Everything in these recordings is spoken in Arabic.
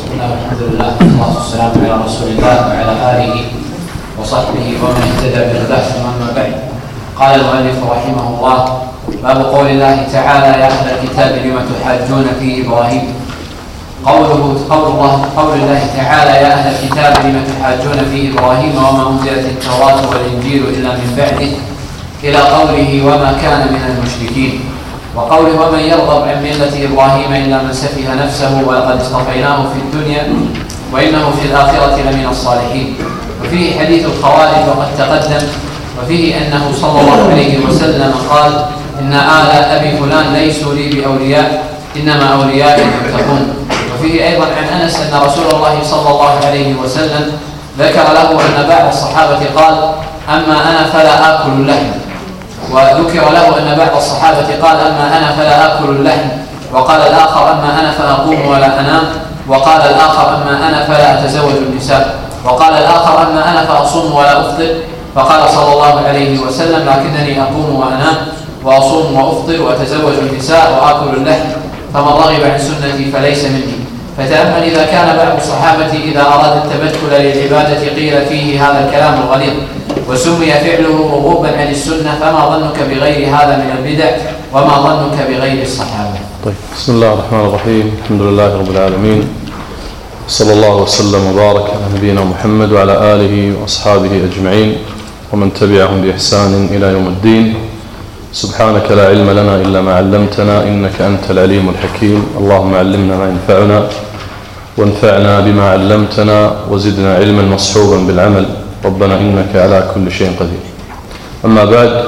الحمد لله والصلاة والسلام على رسول الله وعلى آله وصحبه ومن اهتدى بهداه أما بعد. قال المؤلف رحمه الله: باب قول الله تعالى: يا أهل الكتاب لم تحاجون في إبراهيم. قول الله تعالى: يا أهل الكتاب لم تحاجون في إبراهيم وما أنزلت التوراة والإنجيل إلا من بعده، إلى قوله: وما كان من المشركين. وقوله: ومن يرغب عن ملة إبراهيم إلا من سفه نفسه ولقد اصطفيناه في الدنيا وإنه في الآخرة لمن الصالحين. وفيه حديث الخوارج وقد تقدم، وفيه أنه صلى الله عليه وسلم قال: إن آل أبي فلان ليسوا لي بأولياء، إنما أوليائي المتقون. وفيه أيضا عن أنس أن رسول الله صلى الله عليه وسلم ذكر له أن بعض الصحابة قال: أما أنا فلا آكل اللحم. وذكر له أن بعض الصحابة قال: أما أنا فلا آكل اللحم. وقال الآخر: أما أنا فأقوم ولا أنام. وقال الآخر: أما أنا فلا أتزوج النساء. وقال الآخر: أما أنا فأصوم ولا أفطر. فقال صلى الله عليه وسلم: لكنني أقوم وأنام وأصوم وأفطر وأتزوج النساء وآكل اللحم، فمن رغب عن سنتي فليس مني. فتأمل إذا كان بعض الصحابة إذا أراد التبتل للعبادة قيل فيه هذا الكلام الغليظ وسمي فعله رغوبا عن السنة، فما ظنك بغير هذا من البدع، وما ظنك بغير الصحابة؟ طيب، بسم الله الرحمن الرحيم. الحمد لله رب العالمين، صلى الله وسلم وبارك على نبينا محمد وعلى آله وأصحابه أجمعين ومن تبعهم بإحسان إلى يوم الدين. سبحانك لا علم لنا إلا ما علمتنا، إنك أنت العليم الحكيم. اللهم علمنا ما ينفعنا وانفعنا بما علمتنا وزدنا علما مصحوبا بالعمل، ربنا إنك على كل شيء قدير. أما بعد،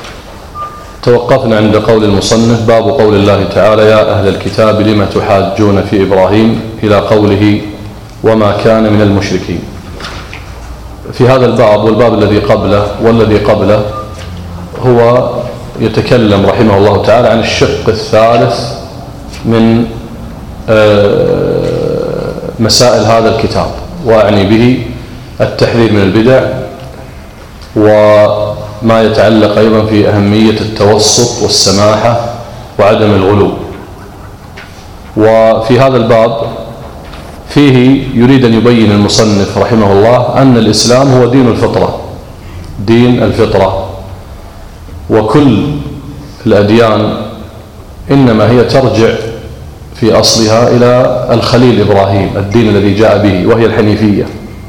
توقفنا عند قول المصنف: باب قول الله تعالى: يا أهل الكتاب لم تحاجون في إبراهيم، إلى قوله: وما كان من المشركين. في هذا الباب والباب الذي قبله والذي قبله هو يتكلم رحمه الله تعالى عن الشق الثالث من مسائل هذا الكتاب، وأعني به التحذير من البدع وما يتعلق أيضا في أهمية التوسط والسماحة وعدم الغلو. وفي هذا الباب فيه يريد أن يبين المصنف رحمه الله أن الإسلام هو دين الفطرة، دين الفطرة، وكل الأديان إنما هي ترجع في أصلها إلى الخليل إبراهيم، الدين الذي جاء به، وهي الحنيفية.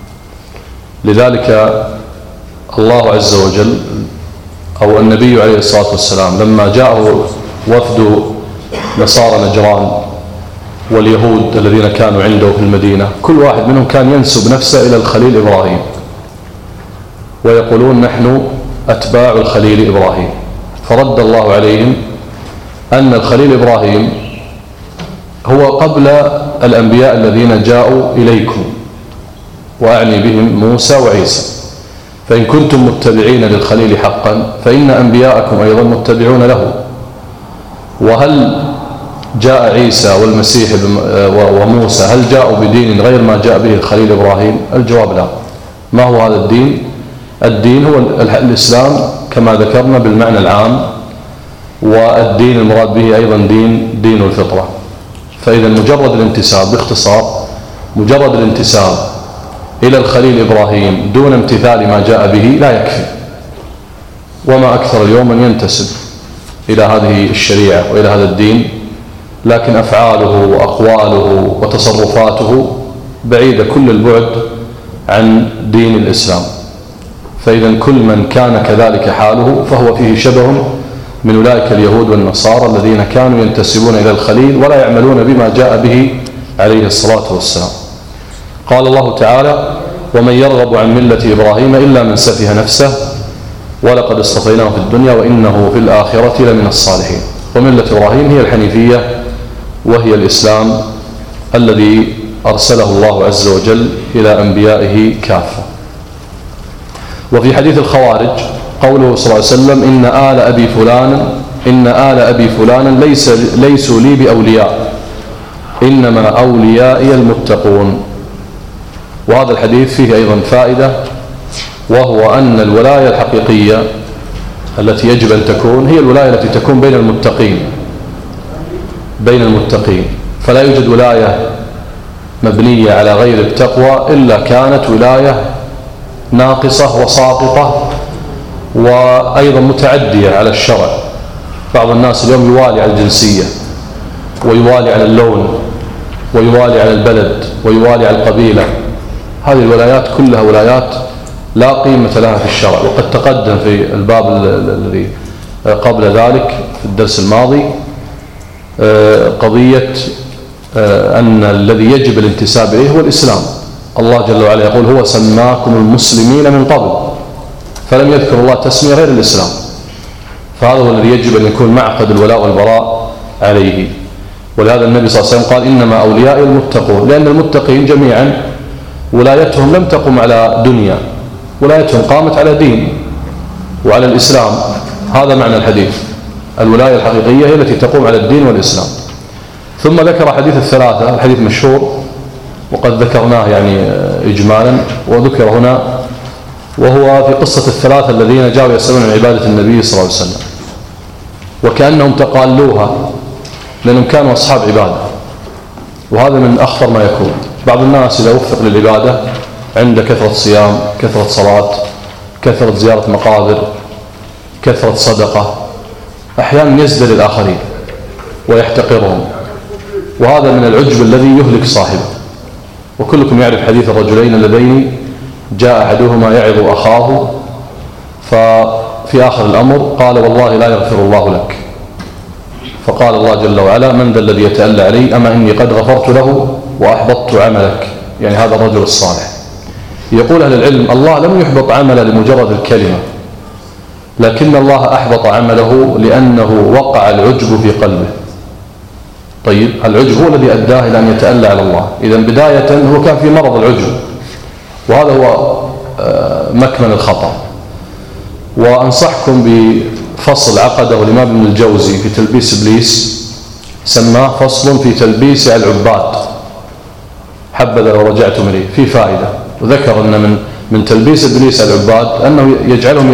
لذلك الله عز وجل أو النبي عليه الصلاة والسلام لما جاءه وفد نصارى نجران واليهود الذين كانوا عنده في المدينة، كل واحد منهم كان ينسب نفسه إلى الخليل إبراهيم ويقولون: نحن أتباع الخليل إبراهيم. فرد الله عليهم أن الخليل إبراهيم هو قبل الأنبياء الذين جاءوا إليكم، وأعني بهم موسى وعيسى. فإن كنتم متبعين للخليل حقا فإن أنبياءكم أيضا متبعون له. وهل جاء عيسى والمسيح وموسى هل جاءوا بدين غير ما جاء به الخليل إبراهيم؟ الجواب لا. ما هو هذا الدين؟ الدين هو الإسلام كما ذكرنا بالمعنى العام، والدين المراد به أيضا دين الفطرة. فإذا مجرد الانتساب، باختصار، مجرد الانتساب إلى الخليل إبراهيم دون امتثال ما جاء به لا يكفي. وما أكثر اليوم من ينتسب إلى هذه الشريعة وإلى هذا الدين، لكن أفعاله وأقواله وتصرفاته بعيدة كل البعد عن دين الإسلام. فإذا كل من كان كذلك حاله فهو فيه شبه من أولئك اليهود والنصارى الذين كانوا ينتسبون إلى الخليل ولا يعملون بما جاء به عليه الصلاة والسلام. قال الله تعالى: ومن يرغب عن ملة إبراهيم إلا من سفه نفسه ولقد اصطفيناه في الدنيا وإنه في الآخرة لمن الصالحين. وملة إبراهيم هي الحنيفية، وهي الإسلام الذي أرسله الله عز وجل إلى أنبيائه كافة. وفي حديث الخوارج قوله صلى الله عليه وسلم: إن آل أبي فلان ليسوا لي بأولياء، إنما أوليائي المتقون. وهذا الحديث فيه أيضا فائدة، وهو أن الولاية الحقيقية التي يجب أن تكون هي الولاية التي تكون بين المتقين. فلا يوجد ولاية مبنية على غير التقوى إلا كانت ولاية ناقصة وساقطة وأيضا متعدية على الشرع. بعض الناس اليوم يوالي على الجنسية، ويوالي على اللون، ويوالي على البلد، ويوالي على القبيلة. هذه الولايات كلها ولايات لا قيمة لها في الشرع. وقد تقدم في الباب الذي قبل ذلك في الدرس الماضي قضية أن الذي يجب الانتساب إليه هو الإسلام. الله جل وعلا يقول: هو سماكم المسلمين من قبل، فلم يذكر الله تسمية غير الإسلام. فهذا هو الذي يجب أن يكون معقد الولاء والبراء عليه. ولهذا النبي صلى الله عليه وسلم قال: إنما أوليائي المتقون، لأن المتقين جميعا ولايتهم لم تقم على دنيا، ولايتهم قامت على دين وعلى الإسلام. هذا معنى الحديث. الولاية الحقيقية هي التي تقوم على الدين والإسلام. ثم ذكر حديث الثلاثة، الحديث مشهور وقد ذكرناه يعني إجمالا، وذكر هنا، وهو في قصة الثلاثة الذين جاءوا يسألون عن عبادة النبي صلى الله عليه وسلم، وكأنهم تقالوها لأنهم كانوا أصحاب عبادة. وهذا من أخطر ما يكون. بعض الناس إذا وفق للعبادة عند كثرة صيام، كثرة صلاة، كثرة زيارة مقابر، كثرة صدقة، أحيانا يزدل الآخرين ويحتقرهم، وهذا من العجب الذي يهلك صاحبه. وكلكم يعرف حديث الرجلين اللذين جاء أحدهما يعظ أخاه، ففي آخر الأمر قال: والله لا يغفر الله لك. فقال الله جل وعلا: من ذا الذي يتألى علي؟ أما إني قد غفرت له وأحبطت عملك. يعني هذا الرجل الصالح. يقول أهل العلم: الله لم يحبط عمله لمجرد الكلمة، لكن الله أحبط عمله لأنه وقع العجب في قلبه. طيب، العجب هو الذي أداه إلى أن يتألى على الله. إذا بداية هو كان في مرض العجب، وهذا هو مكمن الخطأ. وأنصحكم بفصل عقده الإمام ابن الجوزي في تلبيس إبليس، سماه فصل في تلبيس العباد، حبذا لو رجعتم إليه، في فائدة. وذكر أن من تلبيس إبليس العباد أنه يجعلهم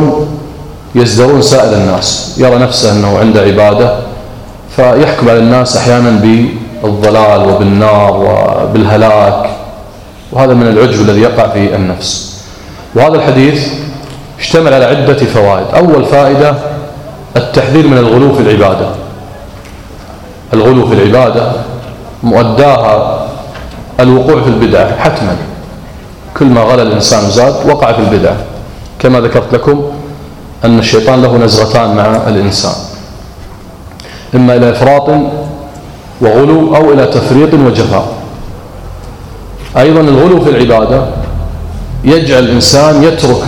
يزدرون سائر الناس، يرى نفسه أنه عنده عبادة، فيحكم على الناس أحيانا بالضلال وبالنار وبالهلاك، وهذا من العجب الذي يقع في النفس. وهذا الحديث اشتمل على عدة فوائد. أول فائدة التحذير من الغلو في العبادة. الغلو في العبادة مؤداها الوقوع في البدعة حتما. كل ما غلى الإنسان زاد وقع في البدعة، كما ذكرت لكم أن الشيطان له نزغتان مع الإنسان، إما إلى إفراط وغلو أو إلى تفريط وجفاء. أيضا الغلو في العبادة يجعل الإنسان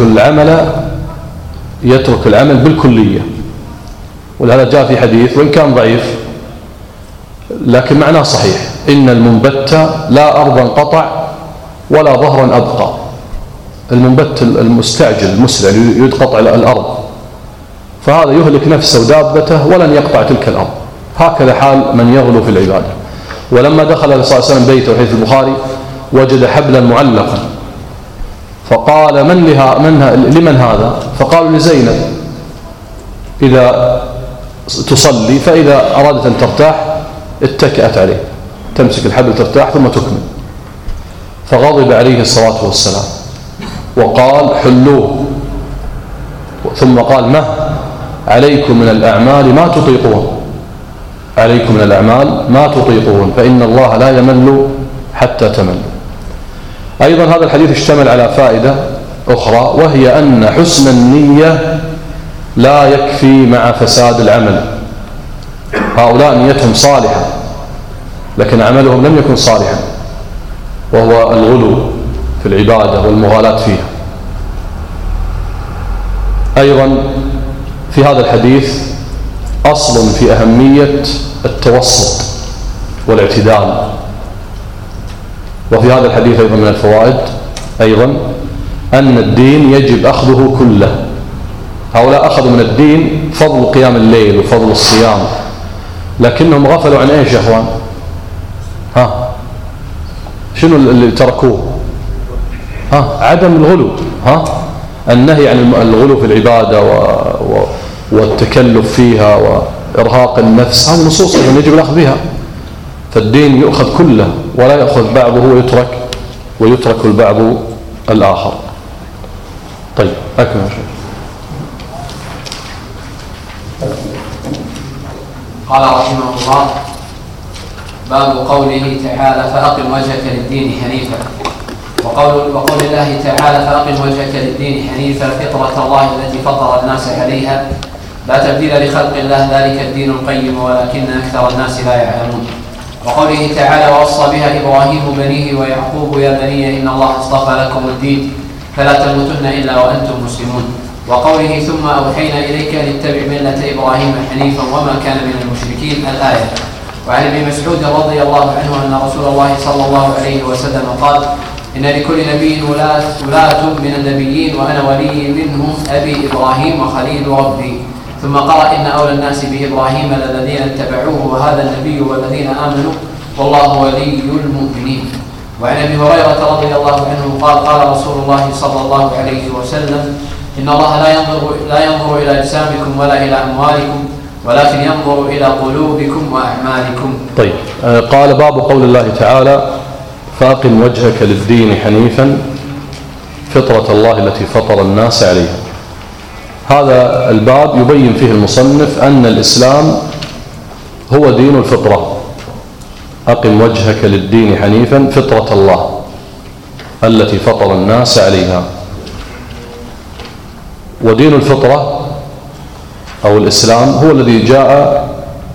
يترك العمل بالكلية. ولهذا جاء في حديث وإن كان ضعيف لكن معناه صحيح: إن المنبت لا أرضا قطع ولا ظهرا أبقى. المنبت المستعجل المسرع يريد قطع الأرض، فهذا يهلك نفسه ودابته ولن يقطع تلك الأرض. هكذا حال من يغلو في العبادة. ولما دخل صلى الله عليه وسلم بيته وحيث البخاري وجد حبلا معلقا، فقال: لمن هذا؟ فقالوا: لزينب، إذا تصلي فإذا أرادت أن ترتاح اتكأت عليه، تمسك الحبل ترتاح ثم تكمل. فغضب عليه الصلاة والسلام وقال: حلوه. ثم قال: ما عليكم من الأعمال ما تطيقون، عليكم من الأعمال ما تطيقون، فإن الله لا يمل حتى تملوا. أيضا هذا الحديث اشتمل على فائدة أخرى، وهي أن حسن النية لا يكفي مع فساد العمل. هؤلاء نيتهم صالحة لكن عملهم لم يكن صالحا، وهو الغلو في العبادة والمغالاة فيها. أيضا في هذا الحديث أصل في أهمية التوسط والاعتدال. وفي هذا الحديث أيضا من الفوائد أيضا أن الدين يجب أخذه كله. هؤلاء أخذوا من الدين فضل قيام الليل وفضل الصيام، لكنهم غفلوا عن إيش يا أخوان؟ شنو اللي تركوه؟ عدم الغلو، النهي عن الغلو في العبادة والتكلف فيها وإرهاق النفس. هذه نصوص يجب الأخذ بها. فالدين يؤخذ كله ولا يأخذ بعضه ويترك البعض الآخر. طيب أكمل. قال رحمه الله: باب قوله تعالى: فأقم وجهك للدين حنيفا. وقول الله تعالى: فأقم وجهك للدين حنيفا فطرة الله التي فطر الناس عليها لا تبديل لخلق الله ذلك الدين القيم ولكن أكثر الناس لا يعلمون. وقوله تعالى: ووصى بها إبراهيم بنيه ويعقوب يا بني إن الله اصطفى لكم الدين فلا تموتن إلا وأنتم مسلمون. وقوله: ثم أوحينا إليك أن اتبع ملة إبراهيم حنيفا وما كان من المشركين، الآية. وعن ابن مسعود رضي الله عنه أن رسول الله صلى الله عليه وسلم قال: إن لكل نبي ولاة من النبيين وأنا ولي منهم أبي إبراهيم وخليل ربي. ثم قرأ: إن أولى الناس بإبراهيم للذين اتبعوه وهذا النبي والذين آمنوا والله ولي المؤمنين. وعن أبي هريرة رضي الله عنه قال: قال رسول الله صلى الله عليه وسلم: إن الله لا ينظر إلى أجسامكم ولا إلى أموالكم ولكن ينظر إلى قلوبكم وأعمالكم. طيب، قال: باب قول الله تعالى: فأقم وجهك للدين حنيفا فطرة الله التي فطر الناس عليها. هذا الباب يبين فيه المصنف أن الإسلام هو دين الفطرة. أقم وجهك للدين حنيفا فطرة الله التي فطر الناس عليها. ودين الفطرة أو الإسلام هو الذي جاء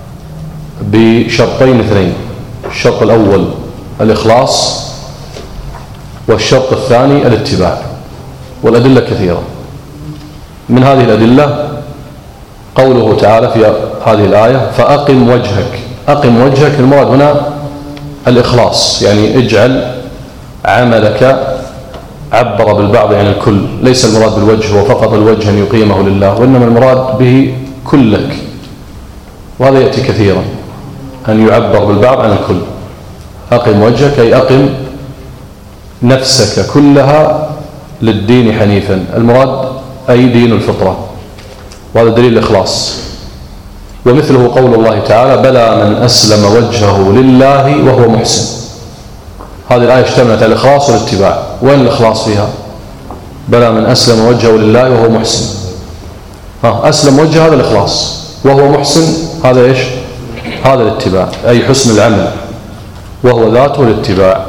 بشرطين اثنين: الشرط الأول الإخلاص، والشرط الثاني الاتباع. والأدلة كثيرة. من هذه الأدلة قوله تعالى في هذه الآية: فأقم وجهك. أقم وجهك، المراد هنا الإخلاص، يعني اجعل عملك، عبر بالبعض عن الكل، ليس المراد بالوجه وفقط الوجه أن يقيمه لله، وإنما المراد به كلك. وهذا يأتي كثيرا أن يعبر بالبعض عن الكل. أقم وجهك أي أقم نفسك كلها للدين حنيفا، المراد أي دين الفطرة، وهذا دليل الإخلاص. ومثله قول الله تعالى: بلى من أسلم وجهه لله وهو محسن. هذه الآية اشتملت على الإخلاص والاتباع. وين الإخلاص فيها؟ بلى من أسلم وجهه لله وهو محسن. أسلم وجهه هذا الإخلاص، وهو محسن هذا إيش؟ هذا الاتباع، أي حسن العمل، وهو ذاته الاتباع.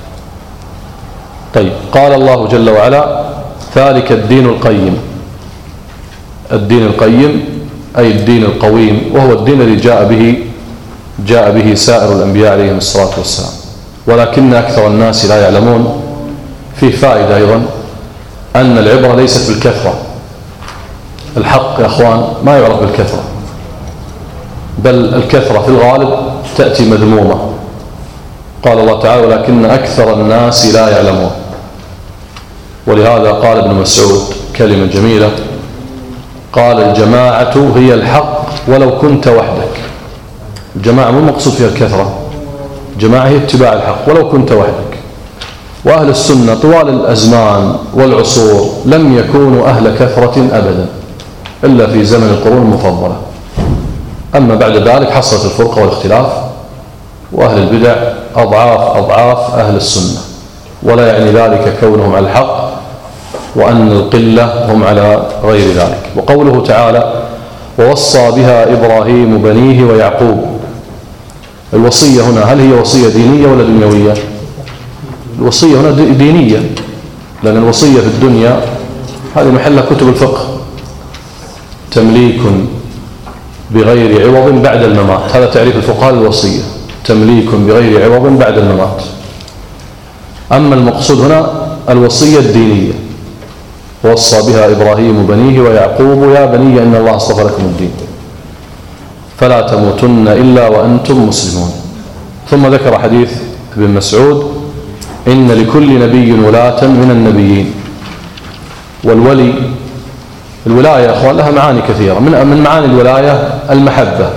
طيب، قال الله جل وعلا: ذلك الدين القيم. الدين القيم أي الدين القويم، وهو الدين الذي جاء به سائر الأنبياء عليهم الصلاة والسلام، ولكن أكثر الناس لا يعلمون. فيه فائدة أيضا، أن العبرة ليست بالكثرة. الحق يا أخوان ما يعرف بالكثرة، بل الكثرة في الغالب تأتي مذمومة. قال الله تعالى: ولكن أكثر الناس لا يعلمون. ولهذا قال ابن مسعود كلمة جميلة، قال: الجماعة هي الحق ولو كنت وحدك. الجماعة مو مقصود فيها الكثرة، الجماعة هي اتباع الحق ولو كنت وحدك. وأهل السنة طوال الأزمان والعصور لم يكونوا أهل كثرة أبدا إلا في زمن القرون المفضلة. أما بعد ذلك حصلت الفرقة والاختلاف، وأهل البدع أضعاف أهل السنة، ولا يعني ذلك كونهم على الحق وأن القلة هم على غير ذلك. وقوله تعالى: ووصى بها إبراهيم بنيه ويعقوب. الوصية هنا هل هي وصية دينية ولا دنيوية؟ الوصية هنا دينية، لأن الوصية في الدنيا هذه محلها كتب الفقه: تمليك بغير عوض بعد الممات. هذا تعريف الفقهاء للوصية: تمليك بغير عوض بعد الممات. أما المقصود هنا الوصية الدينية: ووصى بها إبراهيم بنيه ويعقوب يا بني إن الله اصطفى لكم الدين فلا تموتن إلا وأنتم مسلمون. ثم ذكر حديث ابن مسعود: إن لكل نبي ولاة من النبيين. الولاية يا أخوان لها معاني كثيرة. من معاني الولاية المحبة.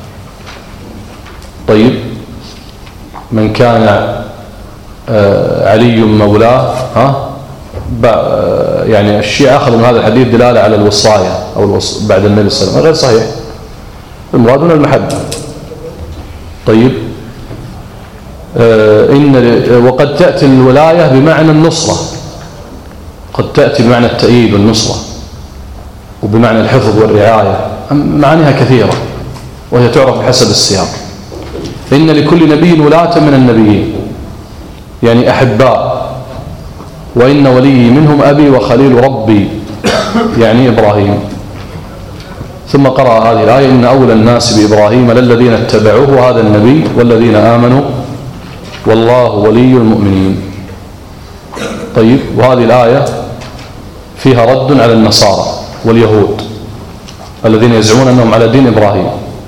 طيب، من كان علي مولاه، يعني الشيعة أخذوا من هذا الحديث دلالة على الوصاية أو بعد النبي صلى الله عليه وسلم، غير صحيح. المراد هنا المحبة. طيب، وقد تأتي الولاية بمعنى النصرة، قد تأتي بمعنى التأييد والنصرة وبمعنى الحفظ والرعاية، معانيها كثيرة وهي تعرف بحسب السياق. إن لكل نبي ولاة من النبيين، يعني أحباء، وإن ولي منهم أبي وخليل ربي، يعني إبراهيم. ثم قرأ هذه الآية: إن أولى الناس بإبراهيم للذين اتبعوه هذا النبي والذين آمنوا والله ولي المؤمنين. طيب، وهذه الآية فيها رد على النصارى واليهود الذين يزعمون أنهم على دين إبراهيم.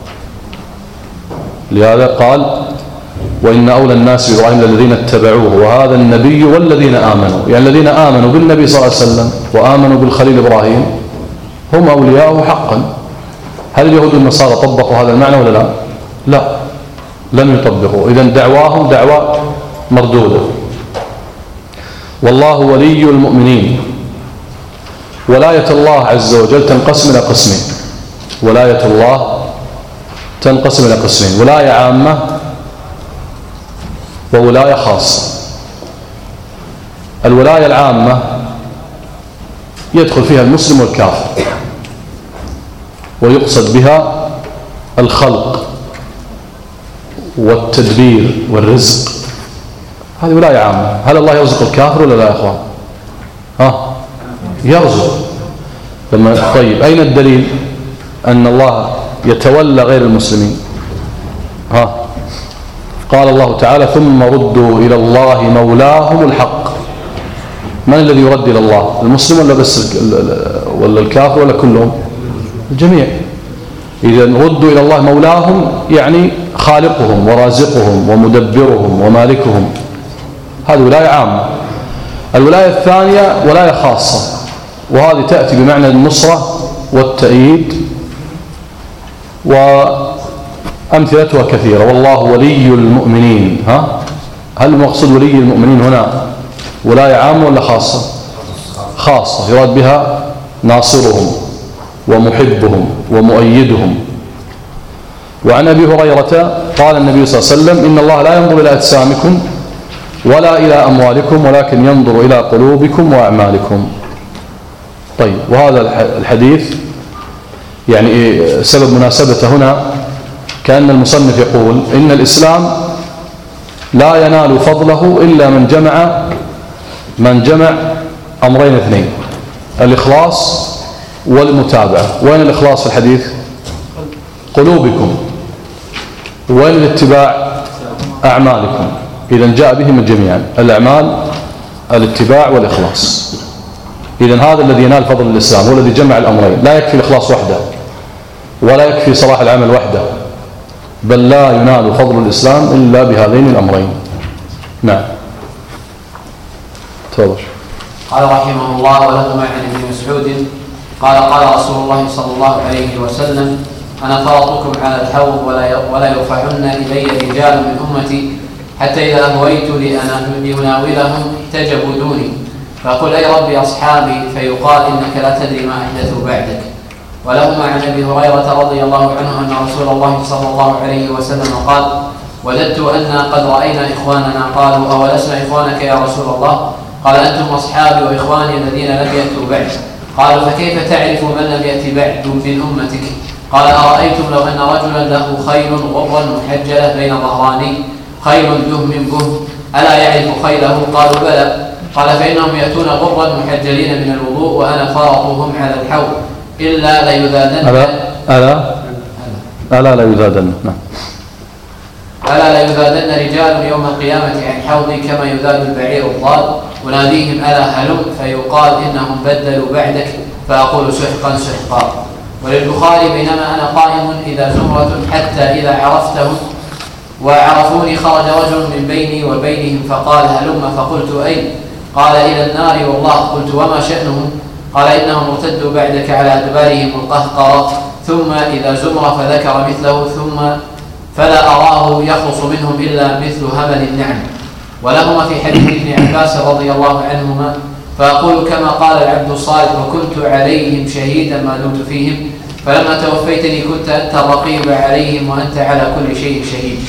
لهذا قال: وإن أولى الناس بإبراهيم الذين اتبعوه وهذا النبي والذين آمنوا، يعني الذين آمنوا بالنبي صلى الله عليه وسلم وآمنوا بالخليل إبراهيم هم أولياءه حقا. هل اليهود والنصارى طبقوا هذا المعنى ولا لا؟ لا، لم يطبقوا. إذن دعواهم دعوة مردودة. والله ولي المؤمنين. ولاية الله عز وجل تنقسم إلى قسمين. ولاية الله تنقسم إلى قسمين: ولاية عامة وولاية خاصة. الولاية العامة يدخل فيها المسلم والكافر، ويقصد بها الخلق والتدبير والرزق. هذه ولاية عامة. هل الله يرزق الكافر ولا لا يا أخوان؟ يرزق. طيب، أين الدليل أن الله يتولى غير المسلمين؟ قال الله تعالى: ثم ردوا إلى الله مولاهم الحق. من الذي يرد إلى الله؟ المسلم ولا بس ولا الكافر ولا كلهم؟ الجميع. إذا ردوا إلى الله مولاهم يعني خالقهم ورازقهم ومدبرهم ومالكهم. هذه ولاية عامة. الولاية الثانية ولاية خاصة، وهذه تأتي بمعنى النصرة والتأييد، وأمثلتها كثيرة. والله ولي المؤمنين. هل المقصود ولي المؤمنين هنا ولاية عامة ولا خاصة؟ خاصة، يراد بها ناصرهم ومحبهم ومؤيدهم. وعن أبي هريرة قال النبي صلى الله عليه وسلم: إن الله لا ينظر إلى أجسامكم ولا إلى أموالكم ولكن ينظر إلى قلوبكم وأعمالكم. طيب، وهذا الحديث يعني سبب مناسبته هنا كأن المصنف يقول إن الإسلام لا ينال فضله إلا من جمع أمرين اثنين: الإخلاص والمتابعة. وين الإخلاص في الحديث؟ قلوبكم. وين الاتباع؟ أعمالكم. إذن جاء بهم جميعا: الأعمال، الاتباع والإخلاص. إذن هذا الذي ينال فضل الإسلام هو الذي جمع الأمرين. لا يكفي الإخلاص وحده ولا يكفي صلاح العمل وحده، بل لا ينال فضل الإسلام إلا بهذين الأمرين. نعم، تفضل. قال رحمه الله: ولهما عن ابن مسعود قال: قال رسول الله صلى الله عليه وسلم: أنا فرطكم على الحوض ولا يرفعن إلي رجال من أمتي حتى إذا أهويت لأناولهم احتجبوا دوني، فأقول: أي ربي أصحابي، فيقال: إنك لا تدري ما أحدثوا بعدك. ولهما عن أبي هريرة رضي الله عنه أن رسول الله صلى الله عليه وسلم قال: وددت أن قد رأينا إخواننا. قالوا: أولسنا إخوانك يا رسول الله؟ قال: أنتم أصحابي وإخواني الذين لم يأتوا بعد. قالوا: فكيف تعرف من لم يأتي بعد من أمتك؟ قال: أرأيتم لو أن رجلا له خيل غرا محجلة بين ظهراني، خيل دهم بهم، ألا يعرف خيله؟ قالوا: بلى. قال: فإنهم يأتون غرا محجلين من الوضوء وأنا فارطهم على الحوض إلا ليذادن. ألا لا يذادن. ألا لا يذادن رجال يوم القيامة عن حوضي كما يذاد البعير الضال، وناديهم: ألا هلم، فيقال: إنهم بدلوا بعدك، فأقول: سحقا سحقا. وللبخاري: بينما أنا قائم إذا زمرة حتى إذا عرفتهم وعرفوني خرج رجل من بيني وبينهم فقال: هلم. فقلت: أين؟ قال: إلى النار والله. قلت: وما شأنهم؟ قال: إنهم ارتدوا بعدك على أدبارهم القهقرة. ثم إذا زمر فذكر مثله، ثم فلا أراه يخلص منهم إلا مثل همل النعم. ولهما في حديث ابن عباس رضي الله عنهما: فأقول كما قال العبد الصالح: وكنت عليهم شهيدا ما دمت فيهم، فلما توفيتني كنت أنت الرقيب عليهم وأنت على كل شيء شهيد.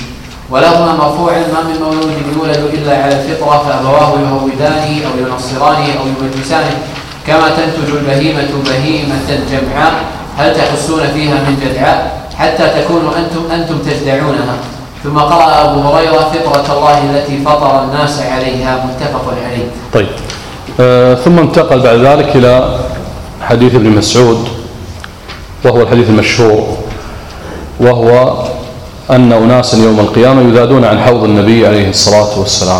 ولهما مرفوعا: ما من مولود يولد إلا على الفطرة فأبواه يهودانه أو ينصرانه أو يمجسانه كما تنتج البهيمة بهيمة جمعاء هل تحسون فيها من جدعاء حتى تكونوا أنتم تجدعونها. ثم قرأ أبو هريرة: فطرة الله التي فطر الناس عليها، متفق عليه. طيب، ثم انتقل بعد ذلك إلى حديث ابن مسعود، وهو الحديث المشهور، وهو أن أناسا يوم القيامة يذادون عن حوض النبي عليه الصلاة والسلام،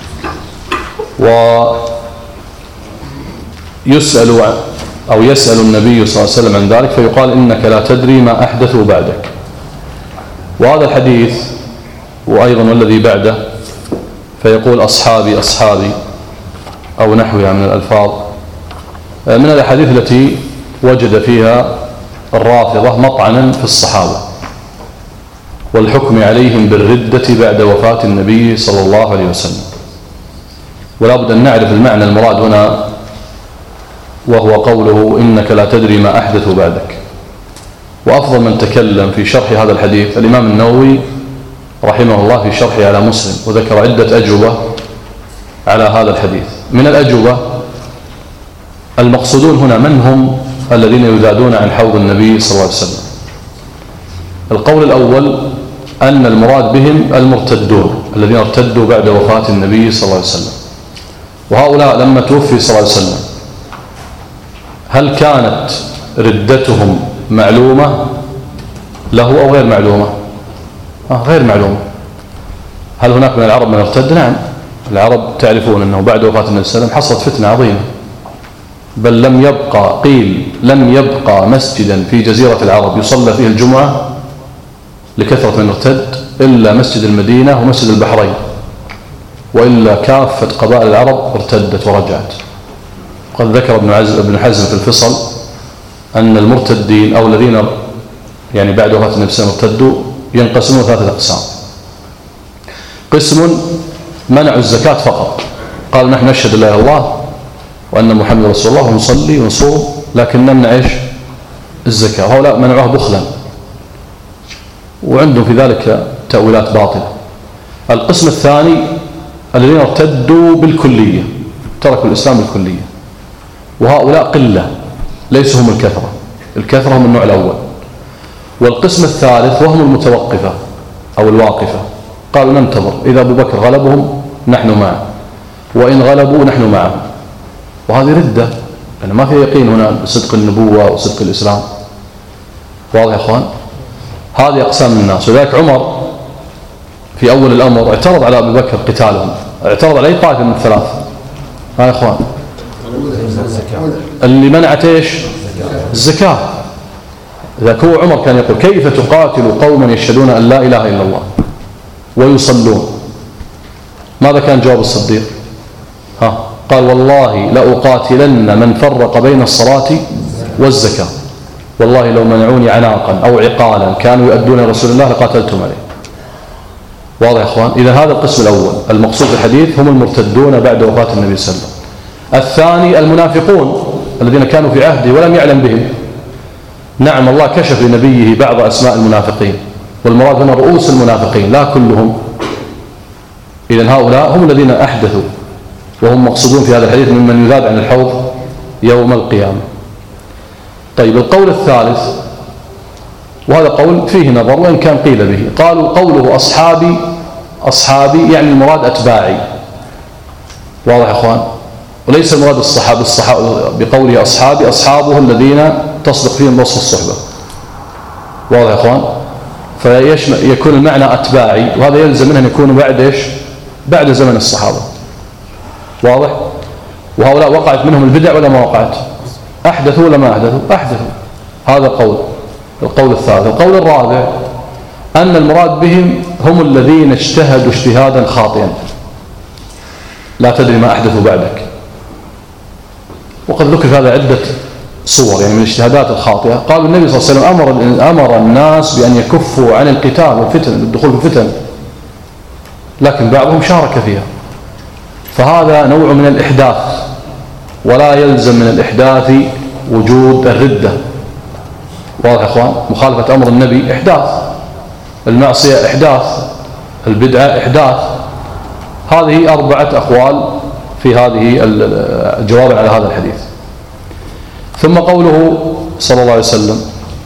ويسأل النبي صلى الله عليه وسلم عن ذلك فيقال: إنك لا تدري ما أحدثوا بعدك. وهذا الحديث وأيضا والذي بعده فيقول: أصحابي أصحابي أو نحوها من الألفاظ، من الأحاديث التي وجد فيها الرافضة مطعنا في الصحابة والحكم عليهم بالردة بعد وفاة النبي صلى الله عليه وسلم. ولا بد أن نعرف المعنى المراد هنا، وهو قوله: إنك لا تدري ما أحدثوا بعدك. وأفضل من تكلم في شرح هذا الحديث الإمام النووي رحمه الله في شرحه على مسلم، وذكر عدة أجوبة على هذا الحديث. من الأجوبة: المقصودون هنا من هم الذين يذادون عن حوض النبي صلى الله عليه وسلم؟ القول الأول أن المراد بهم المرتدون الذين ارتدوا بعد وفاة النبي صلى الله عليه وسلم. وهؤلاء لما توفي صلى الله عليه وسلم هل كانت ردتهم معلومة له أو غير معلومة؟ غير معلومة. هل هناك من العرب من ارتد؟ نعم، العرب تعرفون أنه بعد وفاة النبي صلى الله عليه وسلم حصلت فتنة عظيمة، بل لم يبقى مسجدا في جزيرة العرب يصلى فيه الجمعة لكثرة من ارتد إلا مسجد المدينة ومسجد البحرين، وإلا كافة قبائل العرب ارتدت ورجعت. قد ذكر ابن حزم في الفصل أن المرتدين أو الذين يعني بعد وفاة النبي صلى الله عليه وسلم ارتدوا ينقسمون 3 أقسام. قسم منعوا الزكاة فقط، قالوا: نحن نشهد لا إله إلا الله وأن محمد رسول الله ونصلي ونصوم لكن نمنع إيش؟ الزكاة. وهؤلاء منعوها بخلا، وعندهم في ذلك تأويلات باطلة. القسم الثاني الذين ارتدوا بالكلية، تركوا الإسلام بالكلية، وهؤلاء قلة ليسوا هم الكثرة هم النوع الأول. والقسم الثالث وهم المتوقفة أو الواقفة، قالوا: ننتظر إذا أبو بكر غلبهم نحن معه، وإن غلبوا نحن معه. وهذه ردة، يعني ما في يقين هنا بصدق النبوة وصدق الإسلام. واضح يا أخوان؟ هذه أقسام الناس. وذلك عمر في أول الأمر اعترض على أبي بكر قتالهم، اعترض عليه طائفة من الثلاث. يا أخوان، اللي منعت إيش؟ الزكاة. إذا هو عمر كان يقول: كيف تقاتل قوما يشهدون أن لا إله إلا الله ويصلون؟ ماذا كان جواب الصديق؟ قال: والله لأقاتلن من فرق بين الصلاة والزكاة، والله لو منعوني عناقا أو عقالا كانوا يؤدون رسول الله لقاتلتم عليه. واضح يا أخوان؟ إذا هذا القسم الأول المقصود في الحديث هم المرتدون بعد وفاة النبي صلى الله عليه وسلم. الثاني المنافقون الذين كانوا في عهده ولم يعلم بهم. نعم، الله كشف لنبيه بعض أسماء المنافقين، والمراد هنا رؤوس المنافقين لا كلهم. إذن هؤلاء هم الذين أحدثوا، وهم مقصودون في هذا الحديث ممن يذاد عن الحوض يوم القيامة. طيب، القول الثالث، وهذا قول فيه نظر وإن كان قيل به، قالوا: قوله أصحابي يعني المراد أتباعي. واضح يا أخوان؟ وليس المراد الصحابة بقوله أصحابي أصحابه الذين تصدق فيهم نص الصحبة. واضح يا أخوان؟ فيكون المعنى أتباعي، وهذا يلزم منه أن يكون بعد إيش؟ بعد زمن الصحابة. واضح؟ وهؤلاء وقعت منهم البدع ولا ما وقعت؟ أحدثوا ولا ما أحدثوا؟ أحدثوا. هذا القول الثالث. القول الرابع أن المراد بهم هم الذين اجتهدوا اجتهادا خاطئا، لا تدري ما أحدثوا بعدك. وقد ذكر هذا عدة صور يعني من الاجتهادات الخاطئة. قال النبي صلى الله عليه وسلم أمر الناس بأن يكفوا عن القتال والفتن، الدخول في الفتن، لكن بعضهم شارك فيها، فهذا نوع من الإحداث، ولا يلزم من الإحداث وجود الردة. واضح يا أخوان؟ مخالفة أمر النبي إحداث، المعصية إحداث، البدعة إحداث. هذه 4 أقوال في هذه الجواب على هذا الحديث. ثم قوله صلى الله عليه وسلم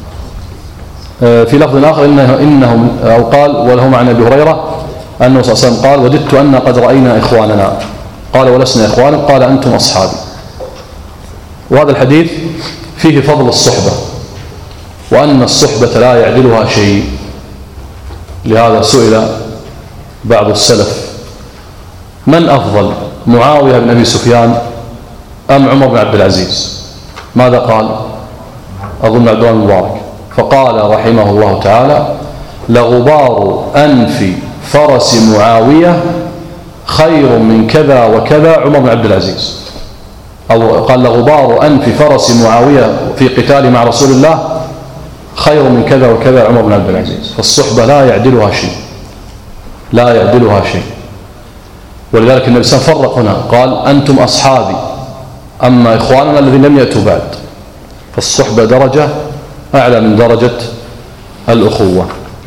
في لفظ آخر إنهم أو قال وله عن أبي هريرة أنه صلى الله عليه وسلم قال وددت أن قد رأينا إخواننا، قال ولسنا إخوانا، قال أنتم أصحابي. وهذا الحديث فيه فضل الصحبة وأن الصحبة لا يعدلها شيء. لهذا سئل بعض السلف من أفضل معاوية بن أبي سفيان أم عمر بن عبد العزيز؟ ماذا قال؟ أظن عبد الله المبارك. فقال رحمه الله تعالى لغبار أنف فرس معاوية خير من كذا وكذا عمر بن عبد العزيز، أو قال لغبار أنف فرس معاوية في قتال مع رسول الله خير من كذا وكذا عمر بن عبد العزيز. فالصحبة لا يعدلها شيء، لا يعدلها شيء. ولذلك النبي صلى الله عليه وسلم فرق هنا قال أنتم أصحابي أما إخواننا الذين لم يأتوا بعد. فالصحبة درجة أعلى من درجة الأخوة.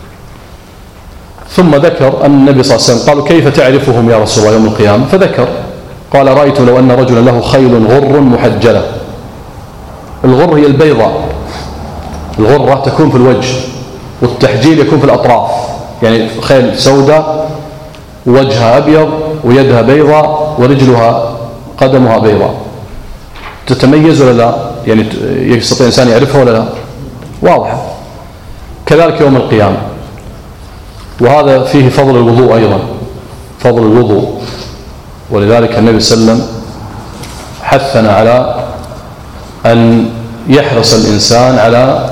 ثم ذكر أن النبي صلى الله عليه وسلم قالوا كيف تعرفهم يا رسول الله يوم القيامة؟ فذكر قال رأيت لو أن رجلا له خيل غر محجلة. الغر هي البيضاء، الغرة تكون في الوجه والتحجيل يكون في الأطراف، يعني خيل سوداء وجهها أبيض ويدها بيضاء ورجلها قدمها بيضاء، تتميز ولا لا؟ يعني يستطيع الإنسان يعرفها ولا لا؟ واضحة. كذلك يوم القيامة. وهذا فيه فضل الوضوء أيضا، فضل الوضوء. ولذلك النبي صلى الله عليه وسلم حثنا على أن يحرص الإنسان على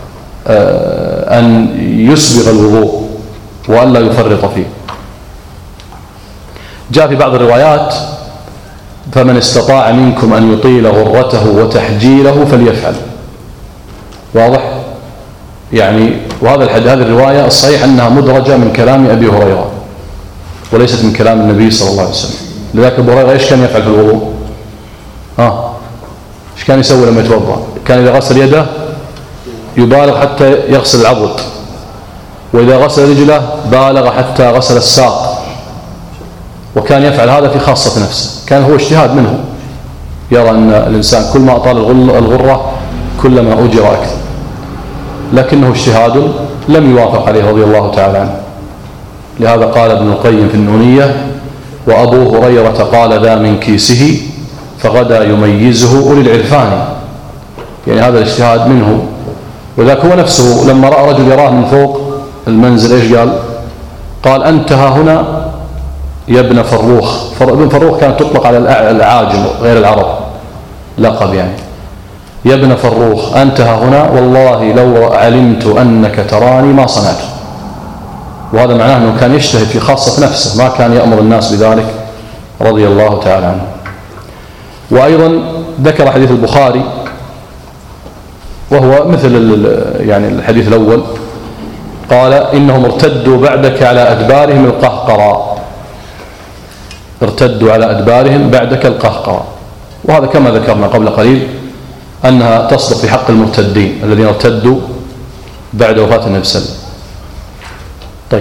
أن يسبغ الوضوء وأن لا يفرط فيه. جاء في بعض الروايات فمن استطاع منكم أن يطيل غرته وتحجيله فليفعل. واضح؟ يعني وهذا هذه الرواية الصحيح أنها مدرجة من كلام أبي هريرة وليست من كلام النبي صلى الله عليه وسلم. لذلك أبو هريرة إيش كان يفعل في الوضوء؟ إيش كان يسوي لما يتوضأ؟ كان إذا غسل يده يبالغ حتى يغسل العضد، وإذا غسل رجله بالغ حتى غسل الساق، وكان يفعل هذا في خاصة نفسه. كان هو اجتهاد منه، يرى أن الإنسان كل ما أطال الغرة كلما أجر أكثر، لكنه اجتهاد لم يوافق عليه رضي الله تعالى عنه. لهذا قال ابن القيم في النونية وأبو هريرة قال ذا من كيسه فغدا يميزه أولي العرفان. يعني هذا الاجتهاد منه. وذاك هو نفسه لما رأى رجل يراه من فوق المنزل إيش قال؟ قال أنت ها هنا يا ابن فروخ. ابن فروخ كانت تطلق على العاجم غير العرب، لقب يعني. يا ابن فروخ أنت ها هنا والله لو علمت أنك تراني ما صنعت. وهذا معناه أنه كان يجتهد في خاصة نفسه، ما كان يأمر الناس بذلك رضي الله تعالى عنه. وأيضا ذكر حديث البخاري وهو مثل يعني الحديث الأول، قال إنهم ارتدوا بعدك على أدبارهم القهقرى. ارتدوا على أدبارهم بعدك القهقرى. وهذا كما ذكرنا قبل قليل أنها تصدق في حق المرتدين الذين ارتدوا بعد وفاة النبي صلى الله عليه وسلم. طيب،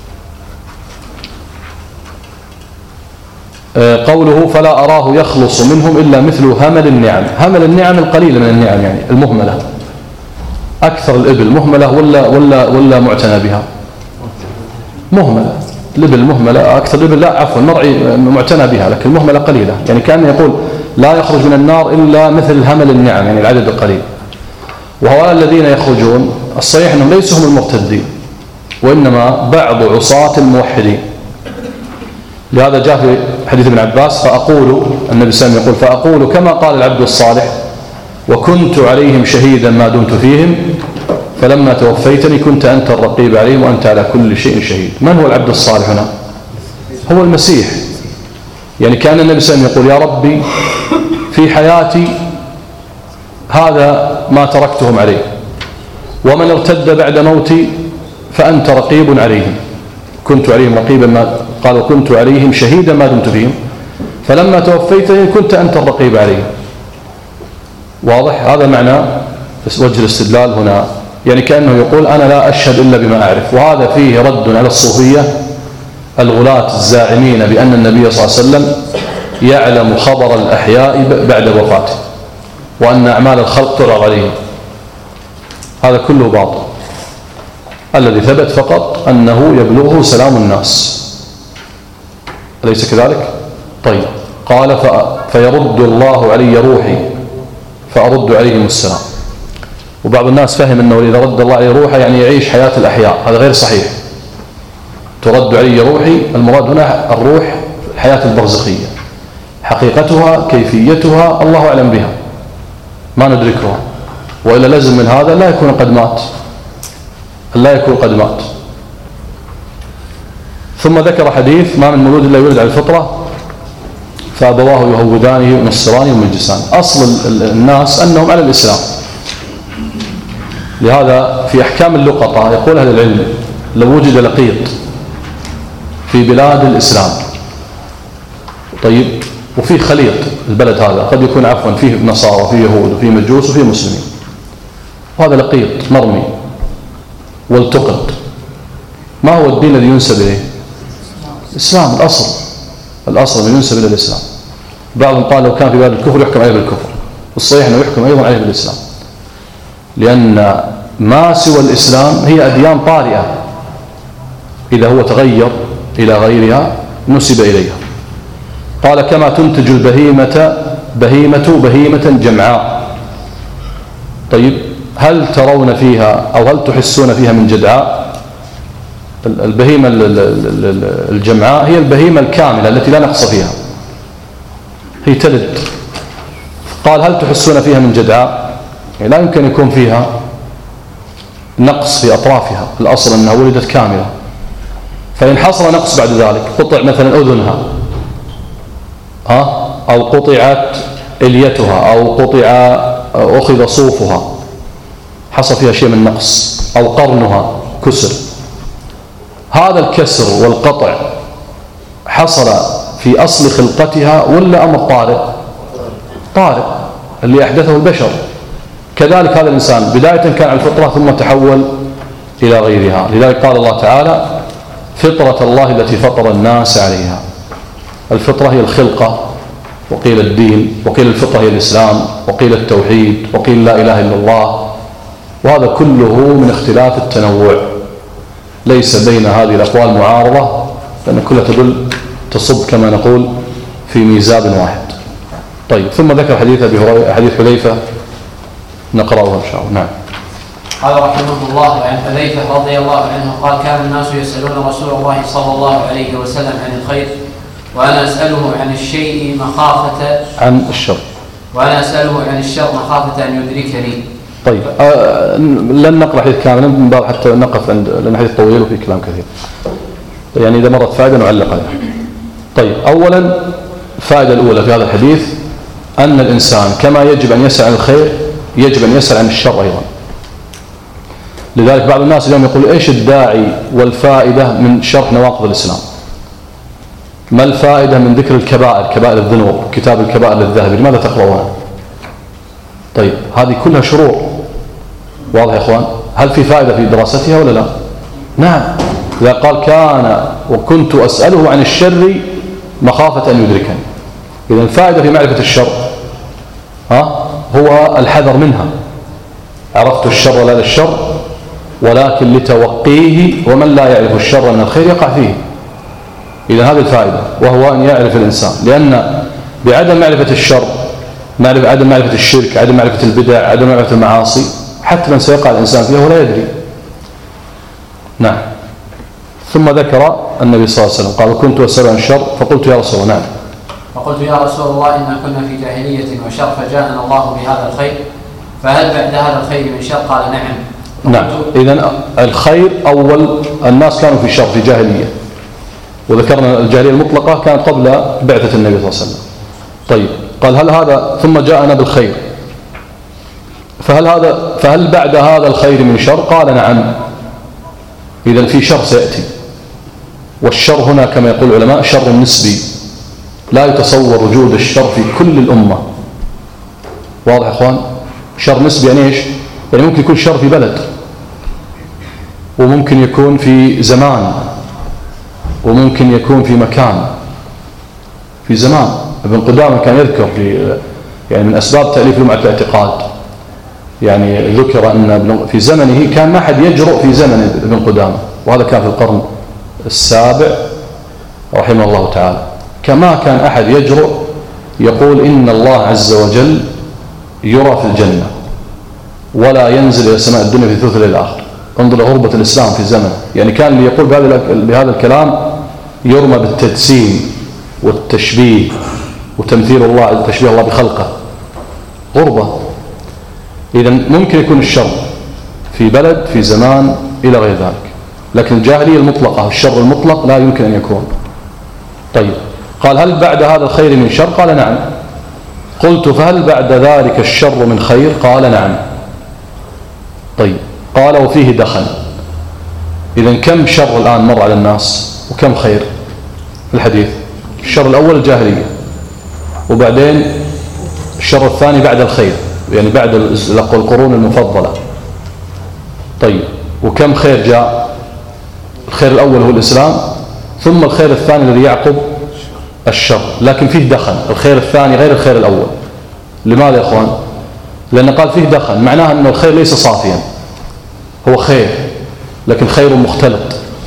قوله فلا أراه يخلص منهم إلا مثل همل النعم. همل النعم القليل من النعم، يعني المهملة. أكثر الإبل مهملة ولا معتنى بها؟ مهملة. الإبل مهملة أكثر الإبل، لا عفوا مرعي معتنى بها، لكن المهملة قليلة. يعني كان يقول لا يخرج من النار إلا مثل همل النعم، يعني العدد القليل. وهؤلاء الذين يخرجون الصحيح أنهم ليسوا هم المرتدين، وإنما بعض عصاة الموحدين. لهذا جاء في حديث ابن عباس فأقول، النبي صلى الله عليه وسلم يقول فأقول كما قال العبد الصالح وكنت عليهم شهيدا ما دمت فيهم فلما توفيتني كنت أنت الرقيب عليهم وأنت على كل شيء شهيد. من هو العبد الصالح هنا؟ هو المسيح. يعني كان النبي صلى الله عليه وسلم يقول يا ربي في حياتي هذا ما تركتهم عليه، ومن ارتد بعد موتي فأنت رقيب عليهم. كنت عليهم رقيبا ما قال وكنت عليهم شهيدا ما دمت فيهم فلما توفيتني كنت أنت الرقيب عليهم. واضح؟ هذا معنى وجه الاستدلال هنا، يعني كأنه يقول أنا لا أشهد إلا بما أعرف. وهذا فيه رد على الصوفية الغلاة الزاعمين بأن النبي صلى الله عليه وسلم يعلم خبر الأحياء بعد وفاته وأن أعمال الخلق تعرض عليه، هذا كله باطل. الذي ثبت فقط أنه يبلغه سلام الناس، أليس كذلك؟ طيب، قال فيرد الله علي روحي فأرد عليهم السلام. وبعض الناس فهم أنه إذا رد الله علي روحه يعني يعيش حياة الأحياء، هذا غير صحيح. ترد علي روحي، المراد هنا الروح الحياة البرزخية، حقيقتها كيفيتها الله أعلم بها، ما ندركها، وإلا لازم من هذا لا يكون قد مات، لا يكون قد مات. ثم ذكر حديث ما من مولود إلا يولد على الفطرة فأبواه يهودانه وينصرانه ويمجسانه. أصل الناس أنهم على الإسلام. لهذا في أحكام اللقطة يقول أهل العلم لو وجد لقيط في بلاد الإسلام، طيب، وفيه خليط البلد هذا قد يكون عفوا فيه نصارى وفيه يهود وفيه مجوس وفيه مسلمين، وهذا لقيط مرمي والتقط، ما هو الدين الذي ينسب إليه؟ الإسلام. الأصل من ينسب إلى الإسلام. بعضهم قال لو كان في بلاد الكفر يحكم عليه بالكفر، والصحيح أنه يحكم أيضا عليه بالإسلام، لأن ما سوى الإسلام هي أديان طارئة، إذا هو تغير إلى غيرها نسب إليها. قال كما تنتج البهيمة بهيمة جمعاء. طيب، هل ترون فيها أو هل تحسون فيها من جدعاء؟ البهيمة الجمعاء هي البهيمة الكاملة التي لا نقص فيها، هي تلد. قال هل تحسون فيها من جدعاء؟ يعني لا يمكن يكون فيها نقص في أطرافها، الأصل أنها ولدت كاملة. فإن حصل نقص بعد ذلك، قطع مثلا أذنها أو قطعت إليتها أو أخذ صوفها، حصل فيها شيء من نقص، أو قرنها كسر، هذا الكسر والقطع حصل في أصل خلقتها ولا أمر طارئ اللي أحدثه البشر؟ كذلك هذا الإنسان بداية كان على الفطرة ثم تحول إلى غيرها. لذلك قال الله تعالى فطرة الله التي فطر الناس عليها. الفطرة هي الخلقة، وقيل الدين، وقيل الفطرة هي الإسلام، وقيل التوحيد، وقيل لا إله إلا الله. وهذا كله من اختلاف التنوع، ليس بين هذه الأقوال معارضة، لأن كلها تصب كما نقول في ميزاب واحد. طيب، ثم ذكر حديث حذيفة نقرأه إن شاء الله. نعم. قال رحمه الله عن حذيفة رضي الله عنه قال كان الناس يسألون رسول الله صلى الله عليه وسلم عن الخير وأنا أسأله عن الشيء مخافة عن الشر، وأنا أسأله عن الشر مخافة أن يدركني. طيب، لن نقرأ حديث كاملا من باب حتى نقف عند، لأن حديث طويل وفيه كلام كثير، يعني إذا مرت فائدة نعلق عليها. طيب، أولا الفائدة الأولى في هذا الحديث أن الإنسان كما يجب أن يسأل عن الخير يجب أن يسأل عن الشر أيضا. لذلك بعض الناس اليوم يقول إيش الداعي والفائدة من شرح نواقض الإسلام؟ ما الفائدة من ذكر الكبائر، كبائر الذنوب، كتاب الكبائر للذهبي، لماذا تقرؤونها؟ طيب، هذه كلها شرور، واضح يا إخوان؟ هل في فائدة في دراستها ولا لا؟ نعم. إذا قال كان وكنت أسأله عن الشر مخافة أن يدركني، إذا الفائدة في معرفة الشر هو الحذر منها. عرفت الشر لا للشر ولكن لتوقيه، ومن لا يعرف الشر من الخير يقع فيه. إذا هذه الفائدة، وهو أن يعرف الإنسان، لأن بعدم معرفة الشر، عدم معرفة الشرك، عدم معرفة البدع، عدم معرفة المعاصي، حتما سيقع الإنسان فيها ولا يدري. نعم. ثم ذكر النبي صلى الله عليه وسلم قال كنت أسأل عن الشر فقلت يا رسول الله. نعم. فقلت يا رسول الله إنا كنا في جاهلية وشر فجاءنا الله بهذا الخير فهل بعد هذا الخير من شر؟ قال نعم. نعم. إذن الخير أول الناس كانوا في شر، في جاهلية، وذكرنا الجاهلية المطلقة كانت قبل بعثة النبي صلى الله عليه وسلم. طيب، قال هل هذا ثم جاءنا بالخير فهل بعد هذا الخير من شر؟ قال نعم. إذن في شر سيأتي، والشر هنا كما يقول العلماء شر نسبي، لا يتصور وجود الشر في كل الأمة. واضح يا إخوان؟ شر نسبي يعني إيش؟ يعني ممكن يكون شر في بلد، وممكن يكون في زمان، وممكن يكون في مكان في زمان. ابن قدامة كان يذكر يعني من أسباب تأليف لمعة الاعتقاد، يعني ذكر أن في زمنه كان ما حد يجرؤ في زمن ابن قدامة، وهذا كان في القرن السابع رحمه الله تعالى. كما كان أحد يجرؤ يقول إن الله عز وجل يرى في الجنة ولا ينزل إلى سماء الدنيا في ثلث الليل الآخر. انظر غربة الإسلام في زمنه. يعني كان اللي يقول بهذا الكلام يرمى بالتجسيم والتشبيه وتمثيل الله، تشبيه الله بخلقه، غربة. إذا ممكن يكون الشر في بلد في زمان إلى غير ذلك، لكن الجاهلية المطلقة الشر المطلق لا يمكن أن يكون. طيب، قال هل بعد هذا الخير من شر؟ قال نعم. قلت فهل بعد ذلك الشر من خير؟ قال نعم. طيب، قال وفيه دخن. إذا كم شر الآن مر على الناس وكم خير في الحديث؟ الشر الأول الجاهلية، وبعدين الشر الثاني بعد الخير، يعني بعد القرون المفضلة. طيب، وكم خير جاء؟ الخير الأول هو الإسلام، ثم الخير الثاني الذي يعقب الشر، لكن فيه دخن. الخير الثاني غير الخير الأول. لماذا يا أخوان؟ لأن قال فيه دخن، معناه أن الخير ليس صافيا، هو خير لكن خير مختلط.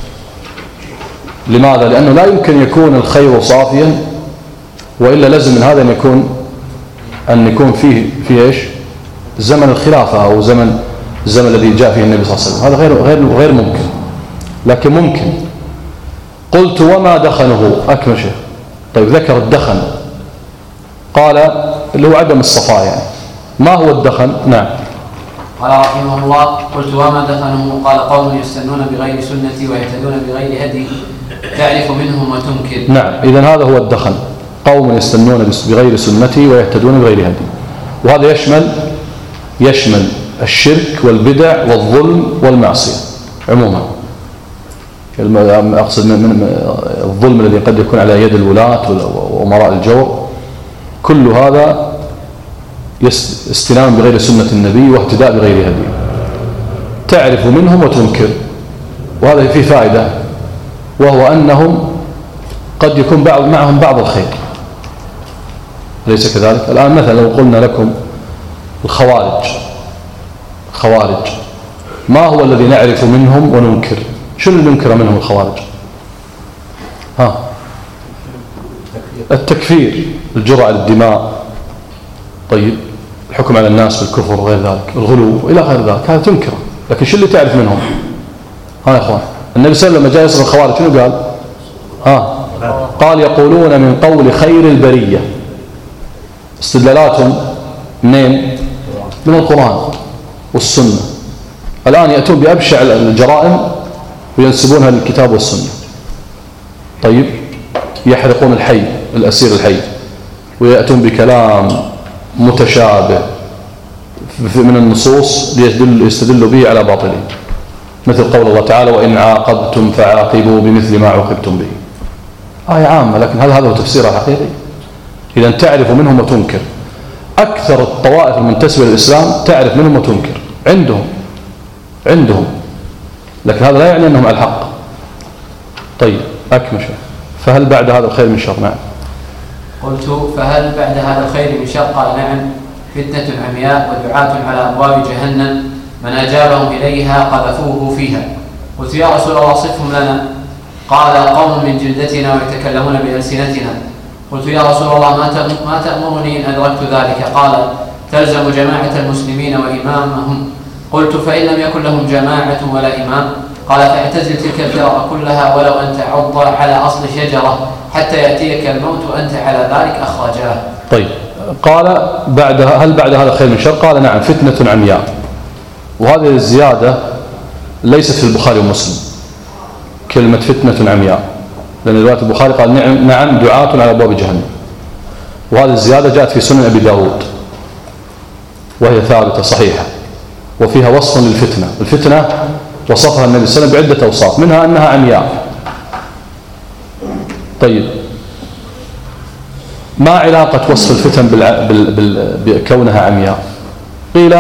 لماذا؟ لأنه لا يمكن يكون الخير صافيا، وإلا لازم من هذا أن يكون فيه إيش؟ زمن الخلافة أو الزمن الذي جاء فيه النبي صلى الله عليه وسلم. هذا غير ممكن، لكن ممكن. قلت وما دخنه؟ أكمل شيء. طيب، ذكر الدخن، قال اللي هو عدم الصفاء. يعني ما هو الدخن؟ نعم. قال رحمه الله: قلت وما دخنه؟ قال قوم يستنون بغير سنتي ويهتدون بغير هدي، تعرف منهم وتنكر. نعم، إذن هذا هو الدخن، قوم يستنون بغير سنتي ويهتدون بغير هدي. وهذا يشمل الشرك والبدع والظلم والمعصية عموما. أقصد من الظلم الذي قد يكون على يد الولاة وأمراء الجور، كل هذا استنام بغير سنة النبي واهتداء بغير هدي. تعرف منهم وتنكر، وهذا فيه فائدة، وهو أنهم قد يكون معهم بعض الخير، أليس كذلك؟ الآن مثلا لو قلنا لكم الخوارج، ما هو الذي نعرف منهم وننكر؟ شنو ننكر منهم الخوارج؟ التكفير، الجرعة للدماء، طيب، الحكم على الناس بالكفر وغير ذلك، الغلو إلى غير ذلك، هذا تنكره. لكن شو اللي تعرف منهم؟ يا إخوان، النبي صلى الله عليه وسلم لما جاء يصف الخوارج شنو قال؟ قال يقولون من قول خير البرية. استدلالاتهم منين؟ من القرآن والسنة. الآن يأتون بأبشع الجرائم وينسبونها للكتاب والسنة. طيب، يحرقون الأسير الحي، ويأتون بكلام متشابه من النصوص ليستدلوا به على باطله، مثل قول الله تعالى: وإن عاقبتم فعاقبوا بمثل ما عوقبتم به. آية عامة، لكن هل هذا هو تفسيرها الحقيقي؟ إذا تعرف منهم وتنكر. أكثر الطوائف المنتسبة للإسلام تعرف منهم وتنكر، عندهم، لكن هذا لا يعني أنهم على الحق. طيب، أكمل شيء. فهل بعد هذا الخير من شر؟ نعم. قلت فهل بعد هذا الخير من شر؟ قال نعم. فتنة عمياء ودعاة على أبواب جهنم، من أجابهم إليها قذفوه فيها. قلت يا رسول الله صفهم لنا. قال قوم من جلدتنا ويتكلمون بألسنتنا. قلت يا رسول الله ما تأمرني إن أدركت ذلك؟ قال تلزم جماعة المسلمين وإمامهم. قلت فإن لم يكن لهم جماعة ولا إمام؟ قال فاعتزل تلك الفرق كلها ولو أن تعض على أصل شجرة حتى يأتيك الموت وأنت على ذلك. أخرجاه. طيب، قال هل بعد هذا خير من شر؟ قال نعم. فتنة عمياء، وهذه الزيادة ليست في البخاري ومسلم، كلمة فتنة عمياء، لأن رواية البخاري قال نعم دعاة على أبواب جهنم، وهذه الزيادة جاءت في سنن أبي داود وهي ثابتة صحيحة، وفيها وصف للفتنة. الفتنة وصفها النبي صلى الله عليه وسلم بعدة أوصاف، منها أنها عمياء. طيب، ما علاقة وصف الفتن بكونها عمياء؟ قيل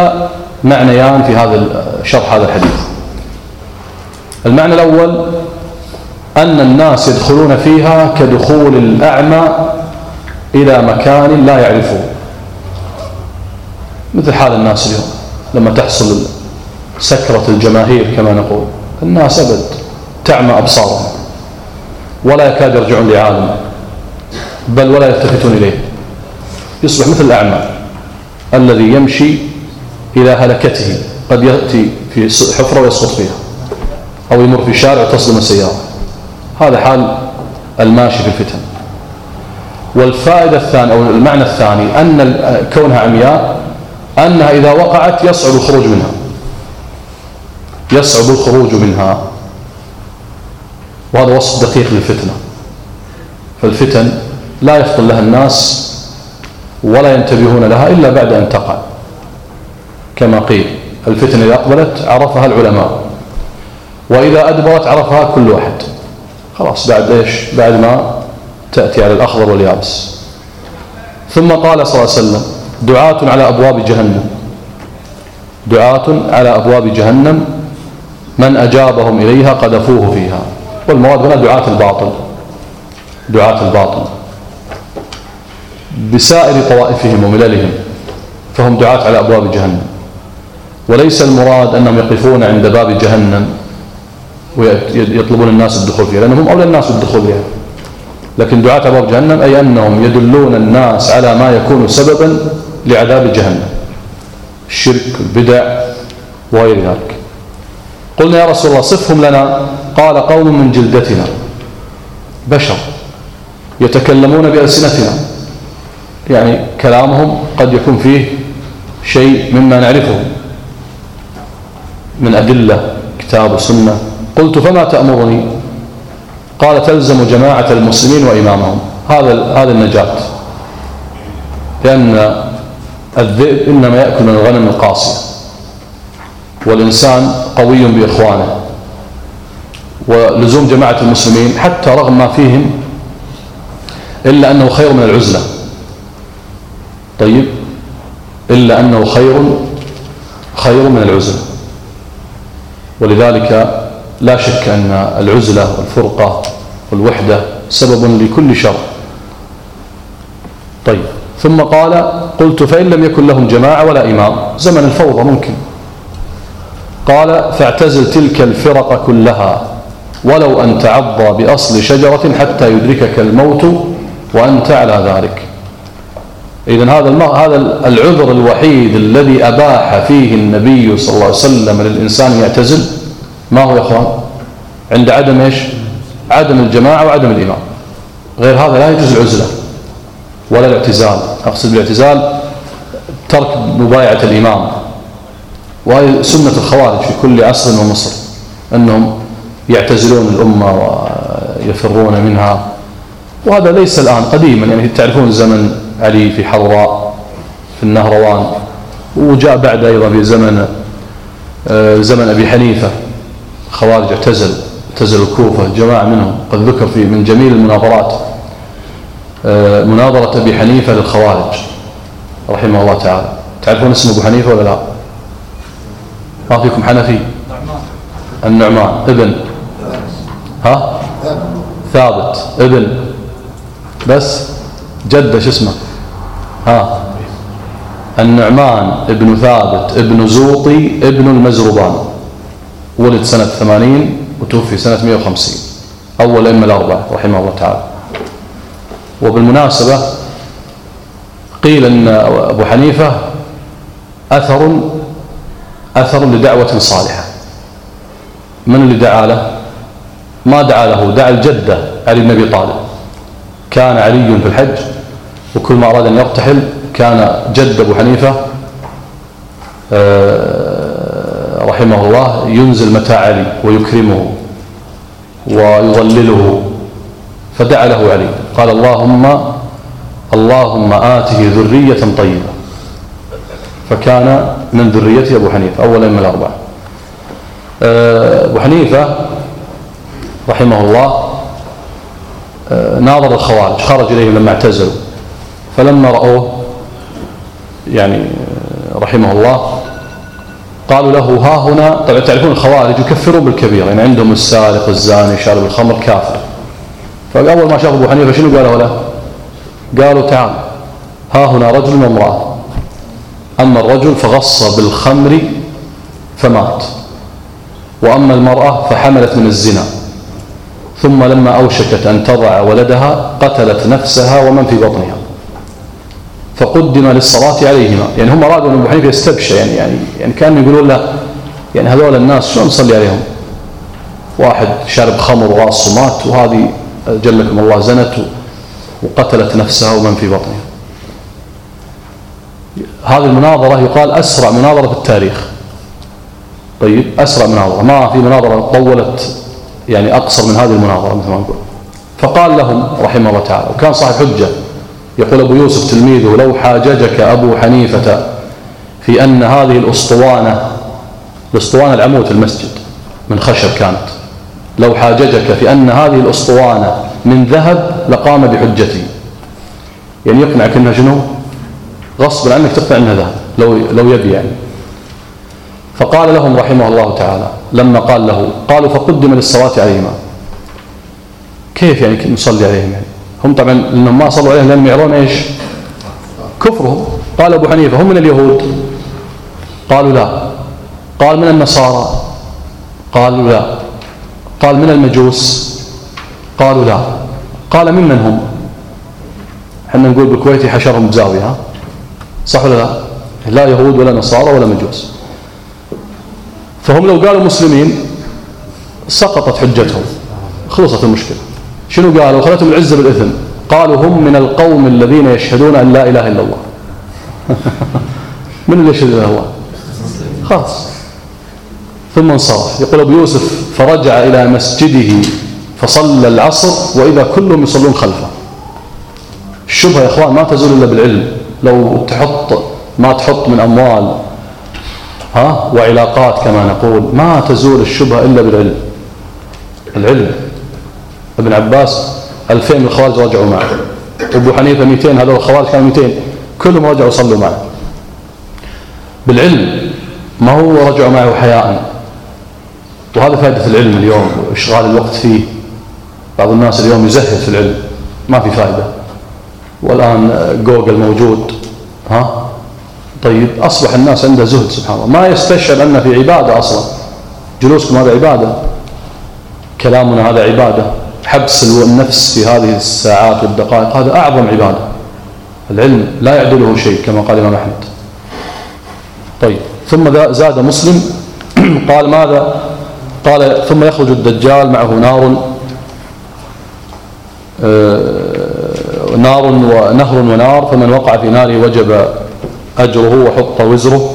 معنيان في هذا شرح هذا الحديث. المعنى الأول أن الناس يدخلون فيها كدخول الأعمى إلى مكان لا يعرفه، مثل حال الناس اليوم لما تحصل سكرة الجماهير كما نقول، الناس أبد تعمى أبصارهم ولا يكاد يرجعون لعالم، بل ولا يلتفتون إليه، يصبح مثل الأعمى الذي يمشي إلى هلكته، قد يأتي في حفرة ويسقط فيها، أو يمر في شارع وتصدم السيارة. هذا حال الماشي في الفتن. والفائدة الثانية أو المعنى الثاني أن كونها عمياء أنها إذا وقعت يصعب الخروج منها، يصعب الخروج منها، وهذا وصف دقيق للفتنة. فالفتن لا يفطن لها الناس ولا ينتبهون لها إلا بعد أن تقع، كما قيل الفتن إذا أقبلت عرفها العلماء، وإذا أدبرت عرفها كل واحد، خلاص بعد إيش؟ بعد ما تأتي على الأخضر واليابس. ثم قال صلى الله عليه وسلم: دعاة على أبواب جهنم، دعاة على أبواب جهنم من أجابهم إليها قذفوه فيها. والمراد هنا دعاة الباطل، دعاة الباطل بسائر طوائفهم ومللهم، فهم دعاة على أبواب جهنم. وليس المراد أنهم يقفون عند باب جهنم ويطلبون الناس الدخول فيها، لأنهم أولى الناس بالدخول فيها، لكن دعاة على أبواب جهنم أي أنهم يدلون الناس على ما يكون سببا لعذاب جهنم، الشرك والبدع وغير ذلك. قلنا يا رسول الله صفهم لنا، قال: قوم من جلدتنا، بشر يتكلمون بألسنتنا، يعني كلامهم قد يكون فيه شيء مما نعرفه من أدلة كتاب وسنة. قلت: فما تأمرني؟ قال: تلزم جماعة المسلمين وإمامهم. هذا النجاة، لأن الذئب إنما يأكل من الغنم القاصية، والإنسان قوي بإخوانه، ولزوم جماعة المسلمين حتى رغم ما فيهم إلا أنه خير من العزلة. طيب، إلا أنه خير من العزلة، ولذلك لا شك أن العزلة والفرقة والوحدة سبب لكل شر. طيب، ثم قال: قلت: فإن لم يكن لهم جماعة ولا إمام، زمن الفوضى ممكن. قال: فاعتزل تلك الفرق كلها ولو أن تعضى بأصل شجرة حتى يدركك الموت وأنت على ذلك. إذن هذا العذر الوحيد الذي أباح فيه النبي صلى الله عليه وسلم للإنسان يعتزل، ما هو يا أخوان؟ عند عدم إيش؟ عدم الجماعة وعدم الإمام. غير هذا لا يجوز العزلة ولا الاعتزال. أقصد بالاعتزال ترك مبايعة الإمام، وهي سنة الخوارج في كل عصر ومصر، أنهم يعتزلون الأمة ويفرون منها. وهذا ليس الآن، قديما، يعني تعرفون زمن علي في حضراء في النهروان، وجاء بعد أيضا في زمن أبي حنيفة خوارج اعتزل الكوفة جماعة منهم، قد ذكر في من جميل المناظرات مناظرة أبي حنيفة للخوارج رحمه الله تعالى. تعرفون اسم أبو حنيفة ولا لا؟ ما فيكم حنفي؟ النعمان ابن ثابت ابن، بس جده شو اسمه؟ النعمان ابن ثابت ابن زوطي ابن المزروبان، ولد سنة 80 وتوفي سنة 150، أول أئمة الأربعة رحمه الله تعالى. وبالمناسبة قيل أن أبو حنيفة أثر لدعوة صالحة. من اللي دعا له؟ ما دعا له، دعا الجدة علي بن أبي طالب. كان علي في الحج، وكل ما أراد أن يرتحل كان جد أبو حنيفة رحمه الله ينزل متاع علي ويكرمه ويظلله، فدعا له علي قال: اللهم آته ذرية طيبة. فكان من ذريته أبو حنيفة أول أئمة الأربعة. أبو حنيفة رحمه الله ناظر الخوارج، خرج إليهم لما اعتزلوا، فلما رأوه يعني رحمه الله قالوا له ها هنا. طبعا تعرفون الخوارج يكفرون بالكبير، يعني عندهم السارق الزاني شارب الخمر كافر. فأول ما شافوا أبو حنيفة شنو قالوا له؟ قالوا تعال ها هنا رجل وامرأة، أما الرجل فغص بالخمر فمات، وأما المرأة فحملت من الزنا، ثم لما أوشكت أن تضع ولدها قتلت نفسها ومن في بطنها، فقدم للصلاة عليهما. يعني هم أرادوا أن أبو حنيفة يستبشى، يعني كانوا يقولون له يعني هذول الناس شلون نصلي عليهم؟ واحد شارب خمر وغاص ومات، وهذه جلكم الله زنت وقتلت نفسها ومن في بطنها. هذه المناظرة يقال أسرع مناظرة في التاريخ. طيب أسرع مناظرة، ما في مناظرة طولت يعني أقصر من هذه المناظرة مثل ما نقول. فقال لهم رحمه الله تعالى، وكان صاحب حجة، يقول أبو يوسف تلميذه: لو حاججك أبو حنيفة في أن هذه الأسطوانة العمود في المسجد من خشب كانت، لو حاججك في أن هذه الأسطوانة من ذهب لقام بحجتي. يعني يقنعك أنها شنو؟ غصبا عنك تقنع أنها ذهب لو يبي يعني. فقال لهم رحمه الله تعالى لما قال له، قالوا فقدم للصلاة عليهما. كيف يعني نصلي عليهم؟ يعني هم طبعا لأنهم ما صلوا عليهم لأنهم يعرون إيش؟ كفرهم. قال أبو حنيفة: هم من اليهود؟ قالوا لا. قال من النصارى؟ قالوا لا. قال من المجوس؟ قالوا لا. قال ممن هم؟ احنا نقول بالكويتي حشرهم بزاوية، ها؟ صح ولا لا؟ لا يهود ولا نصارى ولا مجوس. فهم لو قالوا مسلمين سقطت حجتهم، خلصت المشكلة. شنو قالوا؟ خلتهم العزة بالإثم. قالوا هم من القوم الذين يشهدون أن لا إله إلا الله. من اللي يشهد إلا الله؟ خلاص. ثم انصرف. يقول أبو يوسف: فرجع إلى مسجده فصلى العصر وإذا كلهم يصلون خلفه. الشبهة يا إخوان ما تزول إلا بالعلم. لو ما تحط من أموال وعلاقات كما نقول، ما تزول الشبهة إلا بالعلم. العلم. ابن عباس 2000 من الخوارج رجعوا معه، أبو حنيفة 200، هذول الخوارج كانوا 200 كلهم رجعوا صلوا معه بالعلم، ما هو رجعوا معه حياء. وهذا فائدة العلم اليوم وإشغال الوقت فيه. بعض الناس اليوم يزهد في العلم، ما في فائدة. والآن جوجل موجود، طيب أصبح الناس عنده زهد سبحان الله، ما يستشعر أن في عبادة أصلا. جلوسكم هذا عبادة، كلامنا هذا عبادة، حبس النفس في هذه الساعات والدقائق هذا أعظم عبادة. العلم لا يعدله شيء كما قال الإمام أحمد. طيب ثم زاد مسلم قال ماذا؟ قال ثم يخرج الدجال معه نار ونهر ونار، فمن وقع في ناره وجب أجره وحط وزره.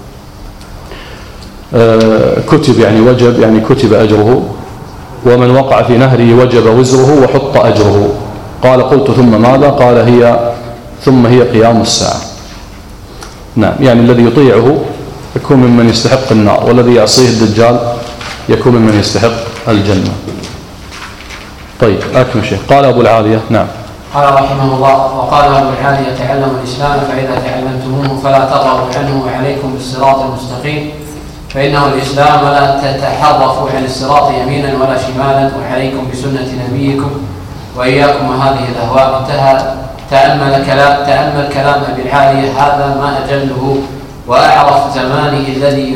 كتب يعني وجب يعني كتب أجره، ومن وقع في نهره وجب وزره وحط أجره. قال قلت ثم ماذا؟ قال ثم هي قيام الساعة. نعم، يعني الذي يطيعه يكون ممن يستحق النار، والذي يعصيه الدجال يكون ممن يستحق الجنة. طيب أكمل شيء. قال أبو العالية. نعم. قال رحمه الله: وقال أبو العالية: تعلموا الإسلام فإذا تعلمتموه فلا ترغبوا عنه وعليكم بالصراط المستقيم، فإنه الإسلام ولا تتحرفوا عن الصراط يمينا ولا شمالا، وعليكم بسنة نبيكم وإياكم وهذه الأهواء. انتهى. تأمل كلام أبي العالية، هذا ما أجله، وأعرف زمانه الذي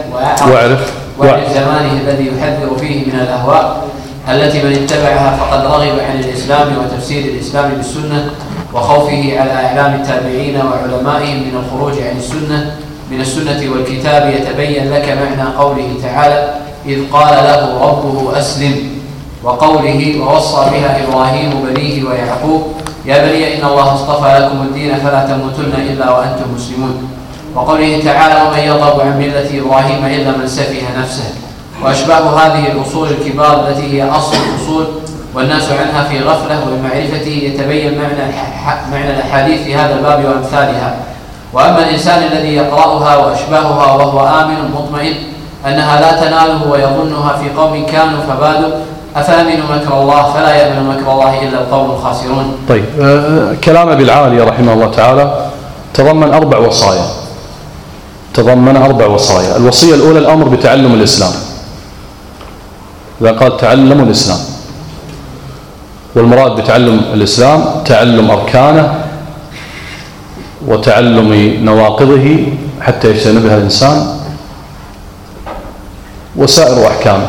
يحذر فيه من الأهواء التي من اتبعها فقد رغب عن الإسلام وتفسير الإسلام بالسنة، وخوفه على أعلام التابعين وعلمائهم من الخروج عن من السنة والكتاب. يتبين لك معنى قوله تعالى: إذ قال له ربه أسلم، وقوله: ووصى بها إبراهيم بنيه ويعقوب يا بني إن الله اصطفى لكم الدين فلا تموتن إلا وأنتم مسلمون، وقوله تعالى: ومن يرغب عن ملة إبراهيم إلا من سفه نفسه. وأشباه هذه الأصول الكبار التي هي أصل الأصول والناس عنها في غفلة، وبمعرفته يتبين معنى الأحاديث في هذا الباب وأمثالها. وأما الإنسان الذي يقرأها وأشباهها وهو آمن مطمئن أنها لا تناله ويظنها في قوم كانوا فبادوا، أفأمنوا مكر الله فلا يأمن مكر الله إلا القوم الخاسرون. طيب كلام أبي العالية رحمه الله تعالى تضمن 4 وصايا. تضمن 4 وصايا. الوصية الأولى الأمر بتعلم الإسلام، إذا قال تعلموا الإسلام، والمراد بتعلم الإسلام تعلم أركانه وتعلم نواقضه حتى يجتنبها الإنسان وسائر أحكامه،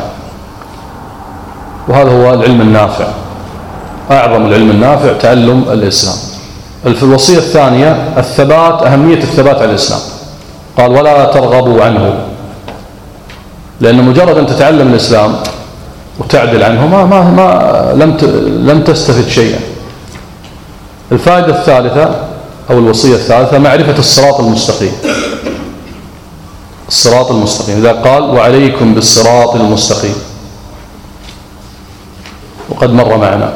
وهذا هو العلم النافع، أعظم العلم النافع تعلم الإسلام. في الوصية الثانية الثبات، أهمية الثبات على الإسلام، قال ولا ترغبوا عنه، لأن مجرد أن تتعلم الإسلام وتعدل عنه لم تستفد شيئا. الفائدة الثالثة أو الوصية الثالثة معرفة الصراط المستقيم، الصراط المستقيم، إذا قال وعليكم بالصراط المستقيم، وقد مر معنا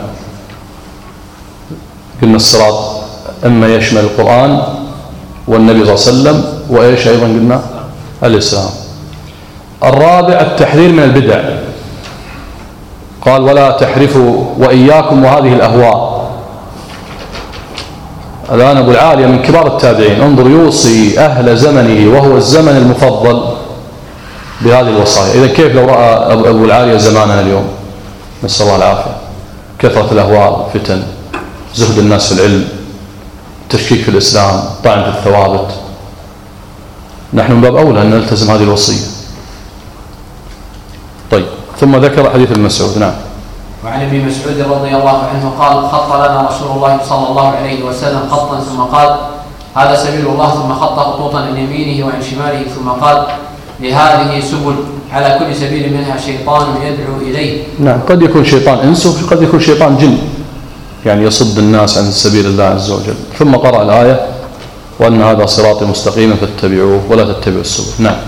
قلنا الصراط إما يشمل القرآن والنبي صلى الله عليه وسلم وإيش أيضا قلنا الإسلام. الرابع التحذير من البدع، قال ولا تحرفوا وإياكم وهذه الأهواء. الآن أبو العالية من كبار التابعين، انظر يوصي أهل زمنه وهو الزمن المفضل بهذه الوصايا. إذا كيف لو رأى أبو العالية زماننا اليوم، نسأل الله العافية، كثرة الأهواء، فتن، زهد الناس في العلم، تشكيك في الإسلام، طعن في الثوابت، نحن من باب أولى أن نلتزم هذه الوصية. طيب، ثم ذكر حديث ابن مسعود. نعم. وعن ابن مسعود رضي الله عنه قال خط لنا رسول الله صلى الله عليه وسلم خطا ثم قال هذا سبيل الله، ثم خط خطوطا عن يمينه وعن شماله، ثم قال لهذه سبل على كل سبيل منها شيطان يدعو إليه. نعم، قد يكون شيطان إنس وقد يكون شيطان جن، يعني يصد الناس عن سبيل الله عز وجل. ثم قرأ الآية وأن هذا صراطي مستقيما فاتبعوه ولا تتبعوا السبل. نعم.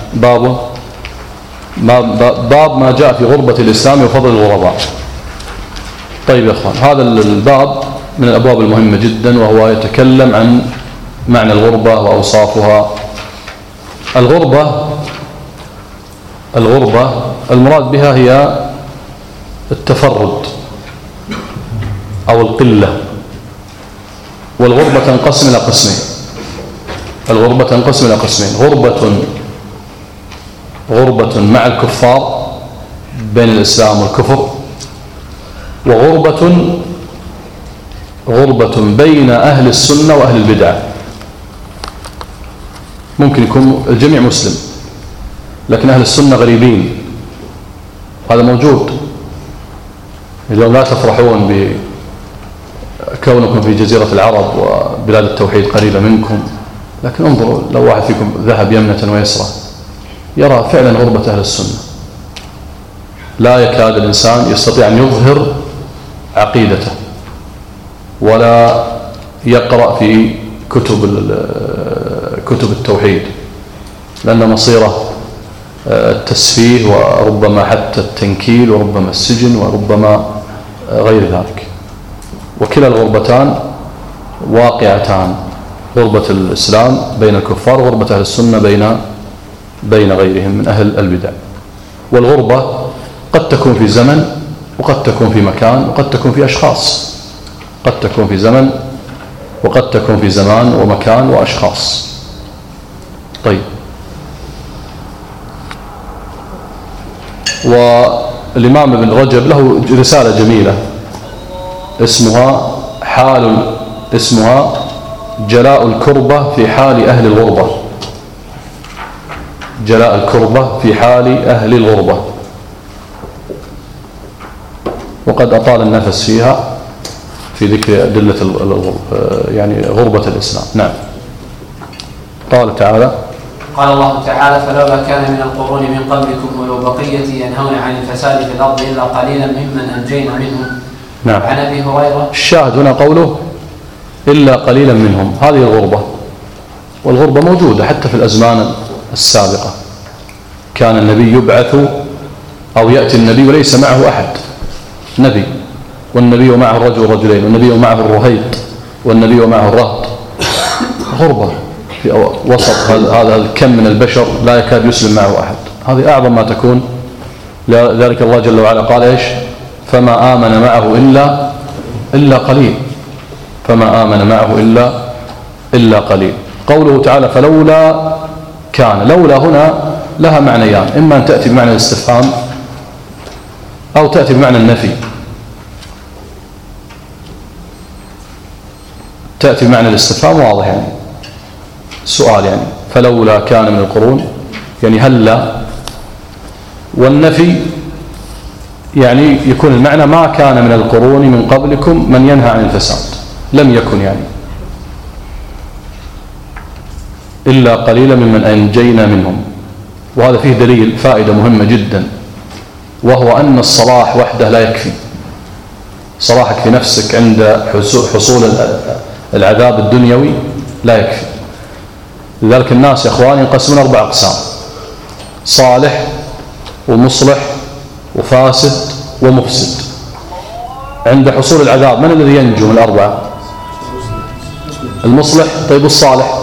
باب ما جاء في غربة الإسلام وفضل الغرباء. طيب يا أخوان، هذا الباب من الأبواب المهمة جدا، وهو يتكلم عن معنى الغربة وأوصافها. الغربة المراد بها هي التفرد أو القلة. والغربة تنقسم إلى قسمين، غربة مع الكفار بين الإسلام والكفر، وغربة بين أهل السنة وأهل البدعة. ممكن يكون الجميع مسلم لكن أهل السنة غريبين، هذا موجود. اليوم لا تفرحون بكونكم في جزيرة العرب وبلاد التوحيد قريبة منكم، لكن انظروا لو واحد فيكم ذهب يمنة ويسرى يرى فعلا غربة أهل السنة، لا يكاد الإنسان يستطيع أن يظهر عقيدته ولا يقرأ في كتب التوحيد، لأن مصيره التسفيه وربما حتى التنكيل وربما السجن وربما غير ذلك. وكلا الغربتان واقعتان، غربة الإسلام بين الكفار وغربة أهل السنة بين غيرهم من أهل البدع. والغربة قد تكون في زمن وقد تكون في مكان وقد تكون في أشخاص، قد تكون في زمن وقد تكون في زمان ومكان وأشخاص. طيب، والإمام ابن رجب له رسالة جميلة اسمها جلاء الكربة في حال أهل الغربة، جلاء الكربة في حال أهل الغربة، وقد أطال النفس فيها في ذكر أدلة يعني غربة الإسلام. نعم. قال تعالى قال الله تعالى فلولا كان من القرون من قبلكم ولو بقية ينهون عن الفساد في الأرض إلا قليلا ممن أنجينا منهم. نعم. عن أبي هريرة. الشاهد هنا قوله إلا قليلا منهم، هذه الغربة، والغربة موجودة حتى في الأزمان السابقة. كان النبي يبعث أو يأتي النبي وليس معه أحد، نبي، والنبي ومعه الرجل رجلين، والنبي ومعه الرهيط، والنبي ومعه الرهط. غربة في وسط هذا الكم من البشر لا يكاد يسلم معه أحد، هذه أعظم ما تكون. لذلك الله جل وعلا قال إيش؟ فما آمن معه إلا قليل، فما آمن معه إلا قليل. قوله تعالى فلولا كان. لولا هنا لها معنيان، إما أن تأتي بمعنى الاستفهام أو تأتي بمعنى النفي. تأتي بمعنى الاستفهام واضح يعني سؤال يعني فلولا كان من القرون يعني هلا، والنفي يعني يكون المعنى ما كان من القرون من قبلكم من ينهى عن الفساد، لم يكن يعني إلا قليلا ممن أنجينا منهم. وهذا فيه دليل فائدة مهمة جدا، وهو أن الصلاح وحده لا يكفي. صلاحك في نفسك عند حصول العذاب الدنيوي لا يكفي. لذلك الناس يا إخواني ينقسمون 4 أقسام: صالح ومصلح وفاسد ومفسد. عند حصول العذاب من الذي ينجو من ال4؟ المصلح. طيب الصالح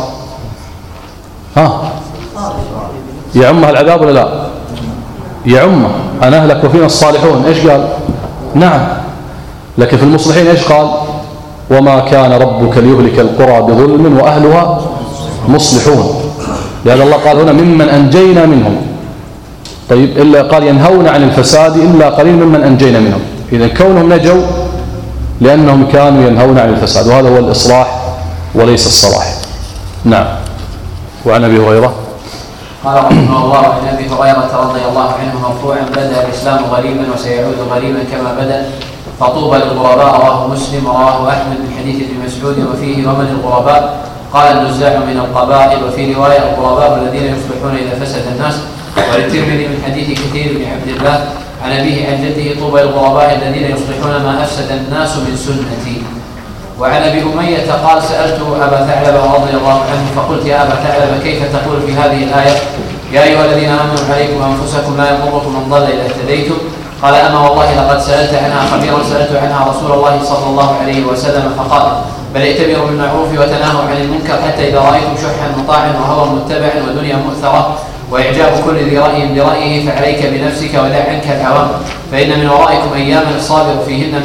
يعمها العذاب ولا لا؟ يعمه. أنا أهلك وفينا الصالحون. إيش قال؟ نعم. لكن في المصلحين إيش قال؟ وما كان ربك ليهلك القرى بظلم وأهلها مصلحون. لهذا الله قال هنا ممن أنجينا منهم. طيب إلا قال ينهون عن الفساد إلا قليل ممن أنجينا منهم. إذا كونهم نجوا لأنهم كانوا ينهون عن الفساد، وهذا هو الإصلاح وليس الصلاح. نعم. وعن أبي هريرة قال رحمه الله: عن أبي هريرة رضي الله عنه مرفوعا: بدأ الإسلام غريبا وسيعود غريبا كما بدأ، فطوبى للغرباء. رواه مسلم ورواه أحمد من حديث ابن مسعود وفيه: ومن الغرباء؟ قال: النزاع من القبائل. وفي رواية: الغرباء الذين يصلحون إذا فسد الناس. وللترمذي من حديث كثير بن عبد الله عن أبيه عن جده: طوبى للغرباء الذين يصلحون ما أفسد الناس من سنتي. وعن أبي أمية قال: سألت أبا ثعلبة رضي الله عنه فقلت: يا أبا ثعلبة، كيف تقول في هذه الآية: يا أيها الذين آمنوا عليكم أنفسكم لا يضركم من ضل إذا اهتديتم؟ قال: أما والله لقد سألت عنها خبيرا سألت عنها رسول الله صلى الله عليه وسلم فقال: بل ائتمروا بالمعروف وتناهوا عن المنكر، حتى إذا رأيتم شحا مطاعا وهوى متبعا ودنيا مؤثرة وإعجاب كل ذي رأي برأيه فعليك بنفسك ودع عنك العوام، فإن من ورائكم أياما الصابر فيهن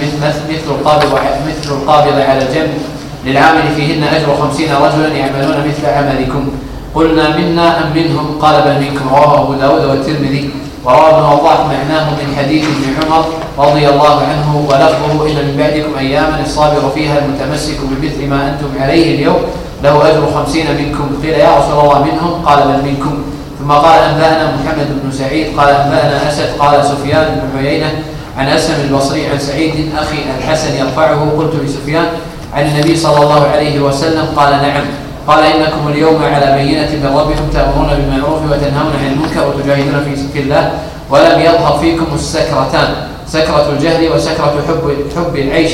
مثل القابض على الجنب، للعامل فيهن أجر 50 رجلا يعملون مثل عملكم. قلنا: منا أم منهم؟ قال: بل منكم. رواه أبو داود والترمذي. وروى ابن وضاح معناه من حديث ابن عمر رضي الله عنه ولفظه: إن من بعدكم أياما الصابر فيها المتمسك بمثل ما أنتم عليه اليوم له أجر 50 منكم. قيل: يا رسول الله منهم؟ قال: بل منكم. ثم قال: أنبأنا محمد بن سعيد قال: أنبأنا أسد قال سفيان بن عيينة عن أسلم البصري عن سعيد أخي الحسن يرفعه: قلت لسفيان: عن النبي صلى الله عليه وسلم؟ قال: نعم. قال: إنكم اليوم على بينة من ربكم تأمرون بالمعروف وتنهون عن المنكر وتجاهدون في الله، ولم يظهر فيكم السكرتان، سكرة الجهل وسكرة حب العيش،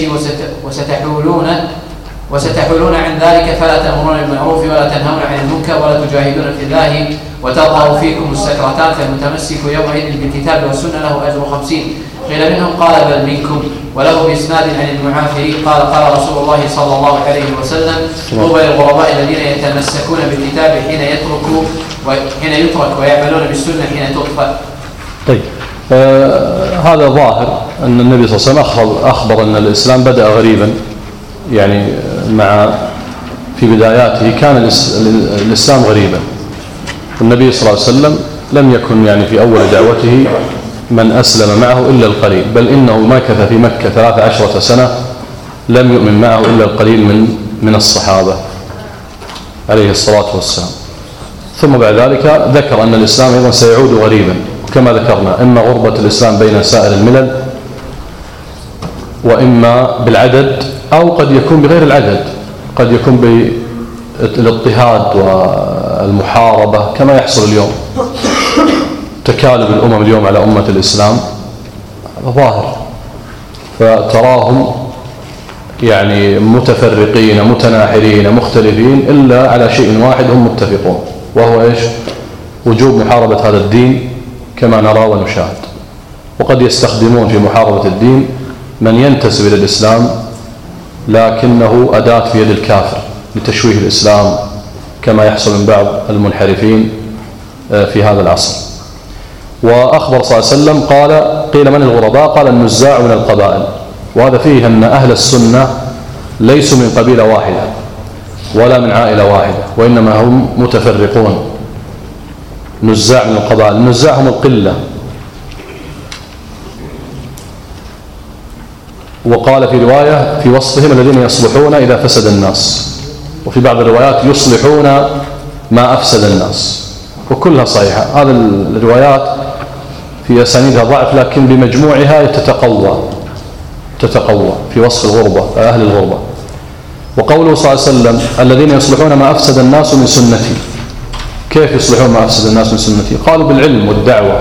وستحولون عن ذلك، فلا تأمرون بالمعروف ولا تنهون عن المنكر ولا تجاهدون في الله، وتظهر فيكم السكرتان، فالمتمسك يومئذ بالكتاب والسنة له أجر 50. قيل: منهم؟ قال: بل منكم. وله بإسناد عن المعافري قال: قال رسول الله صلى الله عليه وسلم: طوبى للغرباء الذين يتمسكون بالكتاب حين يترك ويعملون بالسنة حين تطفى. طيب هذا ظاهر أن النبي صلى الله عليه وسلم أخبر أن الإسلام بدأ غريبا، يعني في بداياته كان الإسلام غريبا، والنبي صلى الله عليه وسلم لم يكن يعني في أول دعوته من أسلم معه إلا القليل، بل إنه مكث في مكة 13 سنة لم يؤمن معه إلا القليل من الصحابة عليه الصلاة والسلام. ثم بعد ذلك ذكر أن الإسلام أيضا سيعود غريبا، وكما ذكرنا إما غربة الإسلام بين سائر الملل، وإما بالعدد، أو قد يكون بغير العدد، قد يكون بالاضطهاد والمحاربة كما يحصل اليوم. تكالب الأمم اليوم على أمة الإسلام ظاهر، فتراهم يعني متفرقين متناحرين مختلفين إلا على شيء واحد هم متفقون، وهو إيش؟ وجوب محاربة هذا الدين كما نرى ونشاهد. وقد يستخدمون في محاربة الدين من ينتسب إلى الإسلام لكنه أداة في يد الكافر لتشويه الإسلام، كما يحصل من بعض المنحرفين في هذا العصر. وأخبر صلى الله عليه وسلم قال: قيل: من الغرباء؟ قال: النزاع من القبائل. وهذا فيه أن أهل السنة ليسوا من قبيلة واحدة ولا من عائلة واحدة، وإنما هم متفرقون، نزاع من القبائل. النزاع هم القلة. وقال في رواية في وصفهم الذين يصلحون إذا فسد الناس، وفي بعض الروايات يصلحون ما أفسد الناس، وكلها صحيحة. هذه الروايات في أسانيدها ضعف، لكن بمجموعها تتقوى في وصف الغربة، أهل الغربة. وقوله صلى الله عليه وسلم الذين يصلحون ما أفسد الناس من سنتي. كيف يصلحون ما أفسد الناس من سنتي؟ قالوا بالعلم والدعوة.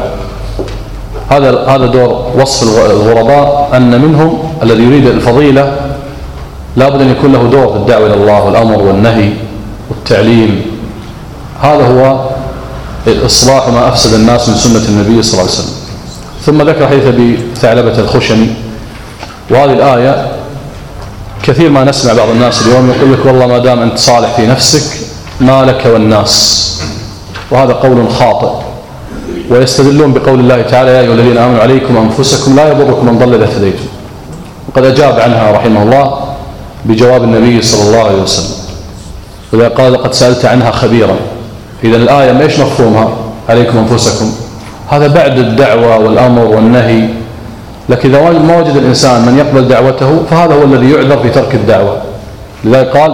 هذا دور وصف الغرباء، أن منهم الذي يريد الفضيلة لابد أن يكون له دور في الدعوة إلى الله والأمر والنهي والتعليم. هذا هو إصلاح ما أفسد الناس من سنة النبي صلى الله عليه وسلم. ثم ذكر حديث أبي ثعلبة الخشني. وهذه الآية كثير ما نسمع بعض الناس اليوم يقول لك والله ما دام أنت صالح في نفسك ما لك والناس، وهذا قول خاطئ. ويستدلون بقول الله تعالى يا أيها الذين آمنوا عليكم أنفسكم لا يضركم من ضل إذا اهتديتم، وقد أجاب عنها رحمه الله بجواب النبي صلى الله عليه وسلم، وإذا قال لقد سألت عنها خبيرا. إذا الآية ما إيش مفهومها؟ عليكم أنفسكم، هذا بعد الدعوة والأمر والنهي. لكن إذا ما وجد الإنسان من يقبل دعوته فهذا هو الذي يعذر في ترك الدعوة. لذلك قال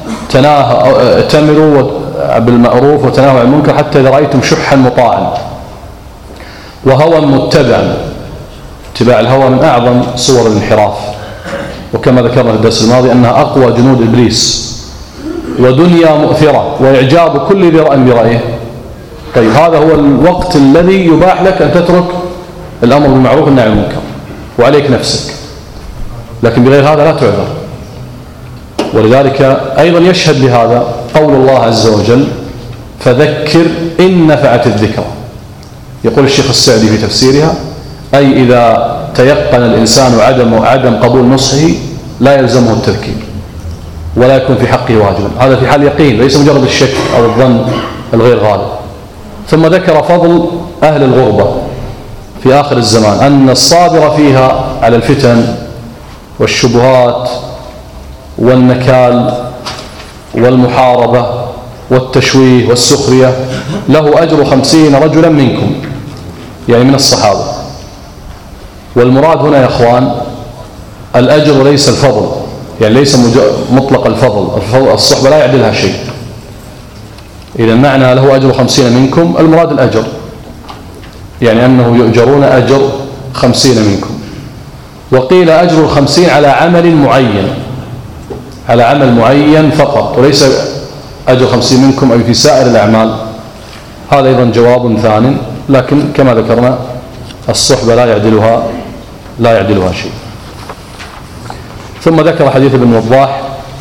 ائتمروا بالمعروف وتناهوا عن المنكر حتى إذا رأيتم شحا مطاعا وهوى متبعا. اتباع الهوى من أعظم صور الانحراف، وكما ذكرنا في الدرس الماضي أنها أقوى جنود إبليس، ودنيا مؤثرة وإعجاب كل ذي رأي برأيه. طيب هذا هو الوقت الذي يباح لك أن تترك الأمر بالمعروف والنهي عن المنكر وعليك نفسك، لكن بغير هذا لا تعذر. ولذلك أيضا يشهد لهذا قول الله عز وجل فذكر إن نفعت الذكرى. يقول الشيخ السعدي في تفسيرها أي إذا تيقن الإنسان عدم قبول نصحه لا يلزمه التذكير ولا يكون في حقه واجبا. هذا في حال يقين، ليس مجرد الشك أو الظن الغير غالب. ثم ذكر فضل أهل الغربة في آخر الزمان، أن الصابر فيها على الفتن والشبهات والنكال والمحاربة والتشويه والسخرية له أجر 50 رجلا منكم، يعني من الصحابة. والمراد هنا يا أخوان الأجر ليس الفضل، يعني ليس مطلق الفضل. الصحبة لا يعدلها شيء. إذا معنى له أجر 50 منكم المراد الأجر، يعني أنه يؤجرون أجر 50 منكم. وقيل أجر 50 على عمل معين، على عمل معين فقط، وليس أجر 50 منكم أي في سائر الأعمال. هذا أيضا جواب ثان، لكن كما ذكرنا الصحبة لا يعدلها شيء. ثم ذكر حديث ابن وضاح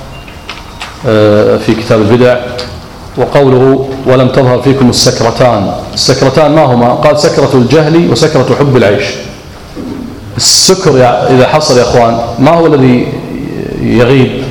في كتاب البدع وقوله ولم تظهر فيكم السكرتان. السكرتان ما هما؟ قال سكرة الجهل وسكرة حب العيش. السكر إذا حصل يا أخوان ما هو الذي يغيب؟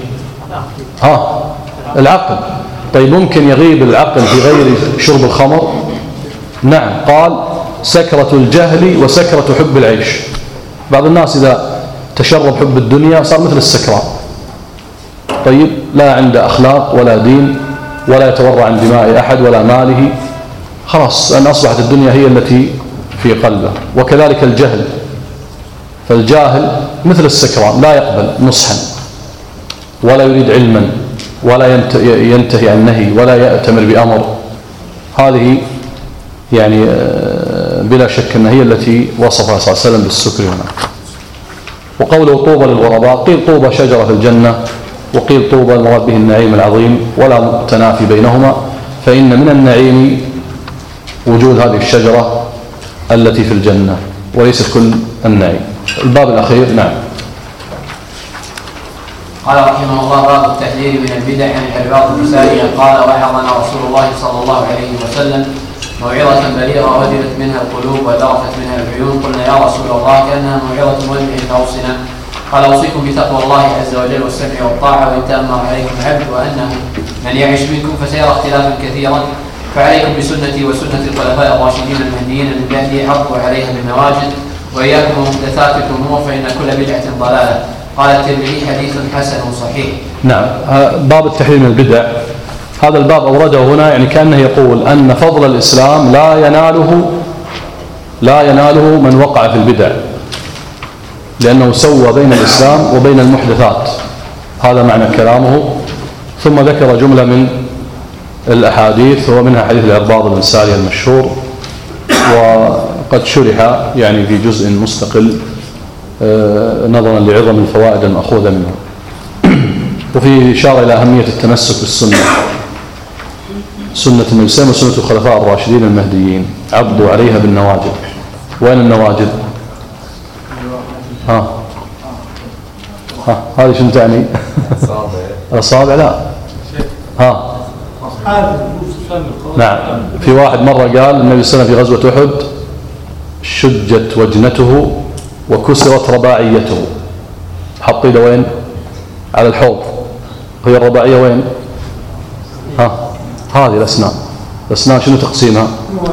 العقل. طيب ممكن يغيب العقل في غير شرب الخمر؟ نعم. قال سكرة الجهل وسكرة حب العيش. بعض الناس إذا تشرب حب الدنيا صار مثل السكران، طيب لا عنده أخلاق ولا دين ولا يتورع عن دماء أحد ولا ماله، خلاص أن أصبحت الدنيا هي التي في قلبه. وكذلك الجهل، فالجاهل مثل السكران لا يقبل نصحا ولا يريد علما ولا ينتهي عن نهي ولا يأتمر بأمر. هذه يعني بلا شك أنها هي التي وصفها صلى الله عليه وسلم بالسكر هنا. وقوله طوبى للغرباء، قيل طوبى شجرة في الجنة، وقيل طوبى المراد به النعيم العظيم، ولا تنافي بينهما، فإن من النعيم وجود هذه الشجرة التي في الجنة وليست كل النعيم. الباب الأخير. نعم. قال رحمه الله باب التحذير من البدع عن العباد النسائية. قال وعظنا رسول الله صلى الله عليه وسلم موعظة بليغة وجلت منها القلوب وذرفت منها العيون. قلنا يا رسول الله كأنها موعظة مودع فأوصنا. قال أوصيكم بتقوى الله عز وجل والسمع والطاعة وإن تأمر عليكم عبد وأنه من يعش منكم فسيرى اختلافا كثيرا فعليكم بسنتي وسنة الخلفاء الراشدين المهديين من بعدي عضوا عليها بالنواجذ وإياكم ومحدثات الأمور فإن كل بدعة ضلالة. قال الترمذي حديث حسن صحيح. نعم. باب التحذير من البدع هذا الباب أورده هنا يعني كأنه يقول أن فضل الإسلام لا يناله من وقع في البدع، لأنه سوى بين الإسلام وبين المحدثات، هذا معنى كلامه. ثم ذكر جملة من الأحاديث ومنها حديث العرباض بن سارية المشهور، وقد شرح يعني في جزء مستقل نظرا لعظم الفوائد المأخوذة منه. وفي إشارة إلى أهمية التمسك بالسنة، سنة النبي صلى الله عليه وسلم وسنة الخلفاء الراشدين المهديين، عضوا عليها بالنواجذ. وين النواجذ؟ هذه شنو تعني؟ الأصابع لا. نعم. في واحد مرة قال النبي صلى الله عليه وسلم في غزوة أحد: شجت وجنته وكسرت رباعيته. حط ايده وين؟ على الحوض. هي الرباعية وين؟ هذه الأسنان شنو تقسيمها؟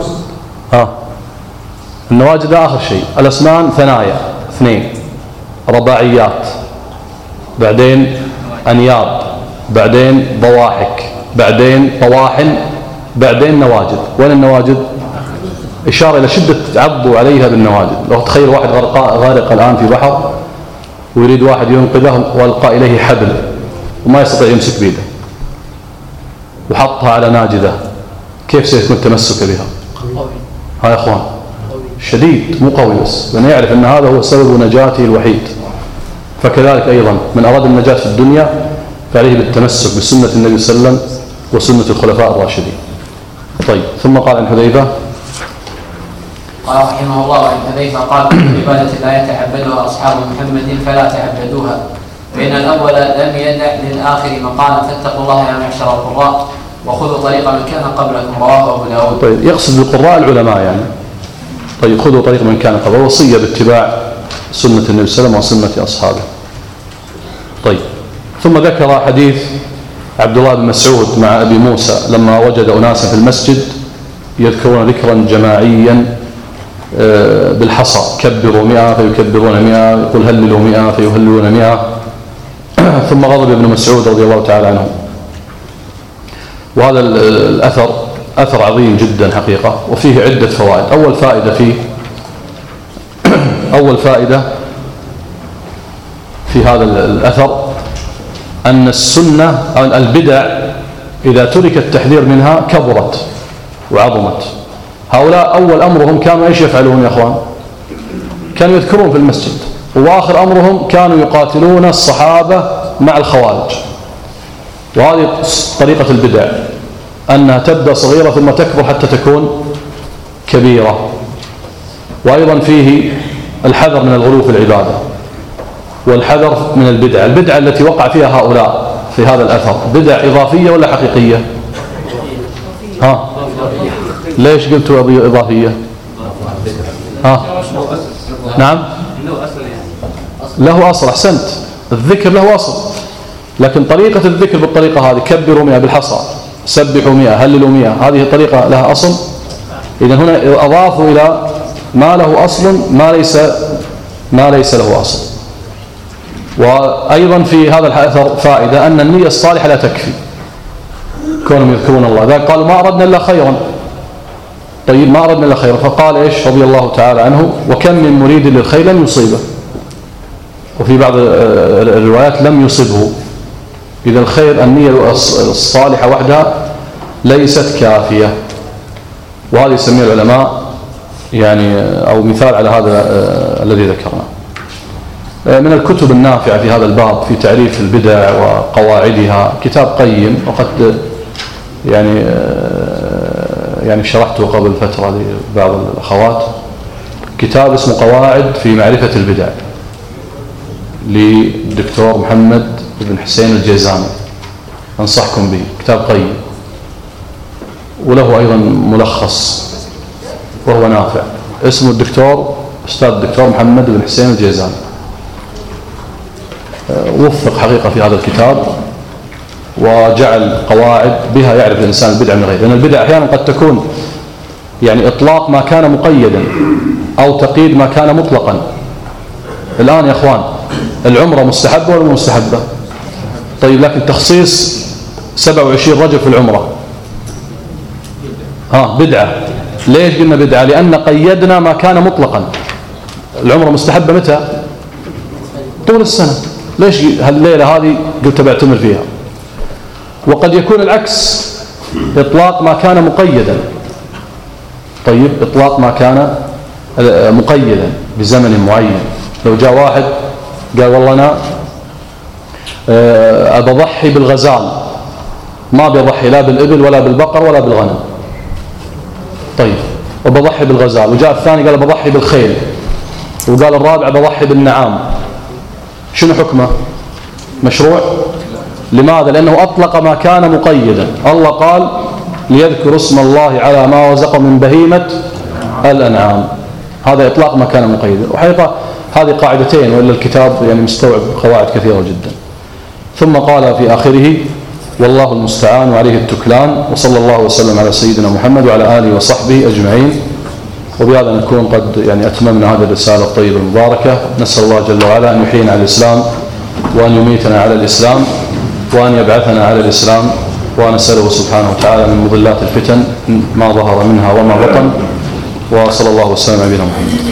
النواجذ آخر شيء. الأسنان ثنايا، 2 رباعيات، بعدين أنياب، بعدين ضواحك، بعدين طواحن، بعدين نواجذ. وين النواجذ؟ إشارة إلى شدة عضوا عليها بالنواجذ. لو تخيل واحد غارق الآن في بحر ويريد واحد ينقذه والقى إليه حبل وما يستطيع يمسك بيده وحطها على ناجذة، كيف سيكون التمسك بها؟ يا أخوان شديد، مو قوي بس، لأنه يعرف أن هذا هو سبب نجاته الوحيد. فكذلك أيضا من أراد النجاة في الدنيا فعليه بالتمسك بسنة النبي صلى الله عليه وسلم وسنة الخلفاء الراشدين. طيب، ثم قال عن حذيفة قال رحمه الله: عن حذيفة قال: كل عبادة لا يتعبدها أصحاب محمد فلا تعبدوها، فإن الأول لم يدع للآخر مقالا، فاتقوا الله يا معشر القراء وخذوا طريق من كان قبلكم. رواه أبو داود. طيب، يقصد بالقراء العلماء يعني. طيب، خذوا طريق من كان قبل، وصية باتباع سنة النبي صلى الله عليه وسلم وسنة أصحابه. طيب، ثم ذكر حديث عبد الله بن مسعود مع أبي موسى لما وجد أناسا في المسجد يذكرون ذكرا جماعيا بالحصى: كبروا 100 فيكبرون 100، يقول هللوا 100 فيهللون 100. ثم غضب ابن مسعود رضي الله تعالى عنه. وهذا الأثر أثر عظيم جدا حقيقة، وفيه عدة فوائد. أول فائدة في هذا الأثر أن السنة أو البدع إذا ترك التحذير منها كبرت وعظمت. هؤلاء أول أمرهم كانوا إيش يفعلون يا أخوان؟ كانوا يذكرون في المسجد، وآخر أمرهم كانوا يقاتلون الصحابة مع الخوارج. وهذه طريقة البدع، أنها تبدأ صغيرة ثم تكبر حتى تكون كبيرة. وأيضا فيه الحذر من الغلو في العبادة، والحذر من البدع التي وقع فيها هؤلاء في هذا الأثر. بدع إضافية ولا حقيقية؟ ليش قلتوا إضافية؟ نعم، له أصل. أحسنت، الذكر له أصل، لكن طريقة الذكر بالطريقة هذه: كبروا 100 بالحصى، سبحوا 100، هللوا 100، هذه طريقة لها أصل. إذن هنا أضافوا إلى ما له أصل ما ليس له أصل. وأيضا في هذا الأثر فائدة أن النية الصالحة لا تكفي كونهم يذكرون الله. ذلك قالوا: ما أردنا إلا خيرا. طيب، ما أردنا إلا خيرا، فقال إيش رضي الله تعالى عنه: وكم من مريد للخير لم يصيبه. وفي بعض الروايات لم يصبه. إذا الخير النية الصالحة وحدها ليست كافية. وهذا يسميه العلماء يعني أو مثال على هذا الذي ذكرناه. من الكتب النافعة في هذا الباب في تعريف البدع وقواعدها كتاب قيم، وقد يعني شرحته قبل فترة لبعض الأخوات، كتاب اسمه قواعد في معرفة البدع للدكتور محمد بن حسين الجيزاني، أنصحكم به، كتاب قيم. وله أيضا ملخص وهو نافع، اسمه أستاذ الدكتور محمد بن حسين الجيزاني. وفق حقيقة في هذا الكتاب وجعل قواعد بها يعرف الإنسان البدع من غيره، لأن البدع أحيانا قد تكون يعني إطلاق ما كان مقيدا أو تقييد ما كان مطلقا. الآن يا أخوان، العمرة مستحبة ولا مستحبة؟ طيب، لكن تخصيص 27 رجل في العمرة. بدعة. ليش قلنا بدعة؟ لأن قيدنا ما كان مطلقا. العمرة مستحبة متى؟ طول السنة. ليش هالليلة هذه قلت بعتمر فيها؟ وقد يكون العكس، إطلاق ما كان مقيدا. طيب، إطلاق ما كان مقيدا بزمن معين. لو جاء واحد قال والله أنا أضحي بالغزال، ما بيضحي لا بالإبل ولا بالبقر ولا بالغنم، طيب، وبضحي بالغزال. وجاء الثاني قال بضحي بالخيل، وقال الرابع بضحي بالنعام، شنو حكمه؟ مشروع؟ لماذا؟ لأنه أطلق ما كان مقيدا. الله قال ليذكر اسم الله على ما رزقهم من بهيمة الأنعام، هذا إطلاق ما كان مقيدا. وحقيقة هذه قاعدتين، وإلا الكتاب يعني مستوعب قواعد كثيرة جدا. ثم قال في آخره والله المستعان وعليه التكلان، وصلى الله وسلم على سيدنا محمد وعلى آله وصحبه أجمعين. وبهذا نكون قد يعني أتممنا هذه الرسالة الطيبة المباركة. نسأل الله جل وعلا أن يحيينا على الإسلام، وأن يميتنا على الإسلام، وأن يبعثنا على الإسلام. ونسأله سبحانه وتعالى من مضلات الفتن ما ظهر منها وما بطن. وصلى الله وسلم على نبينا محمد.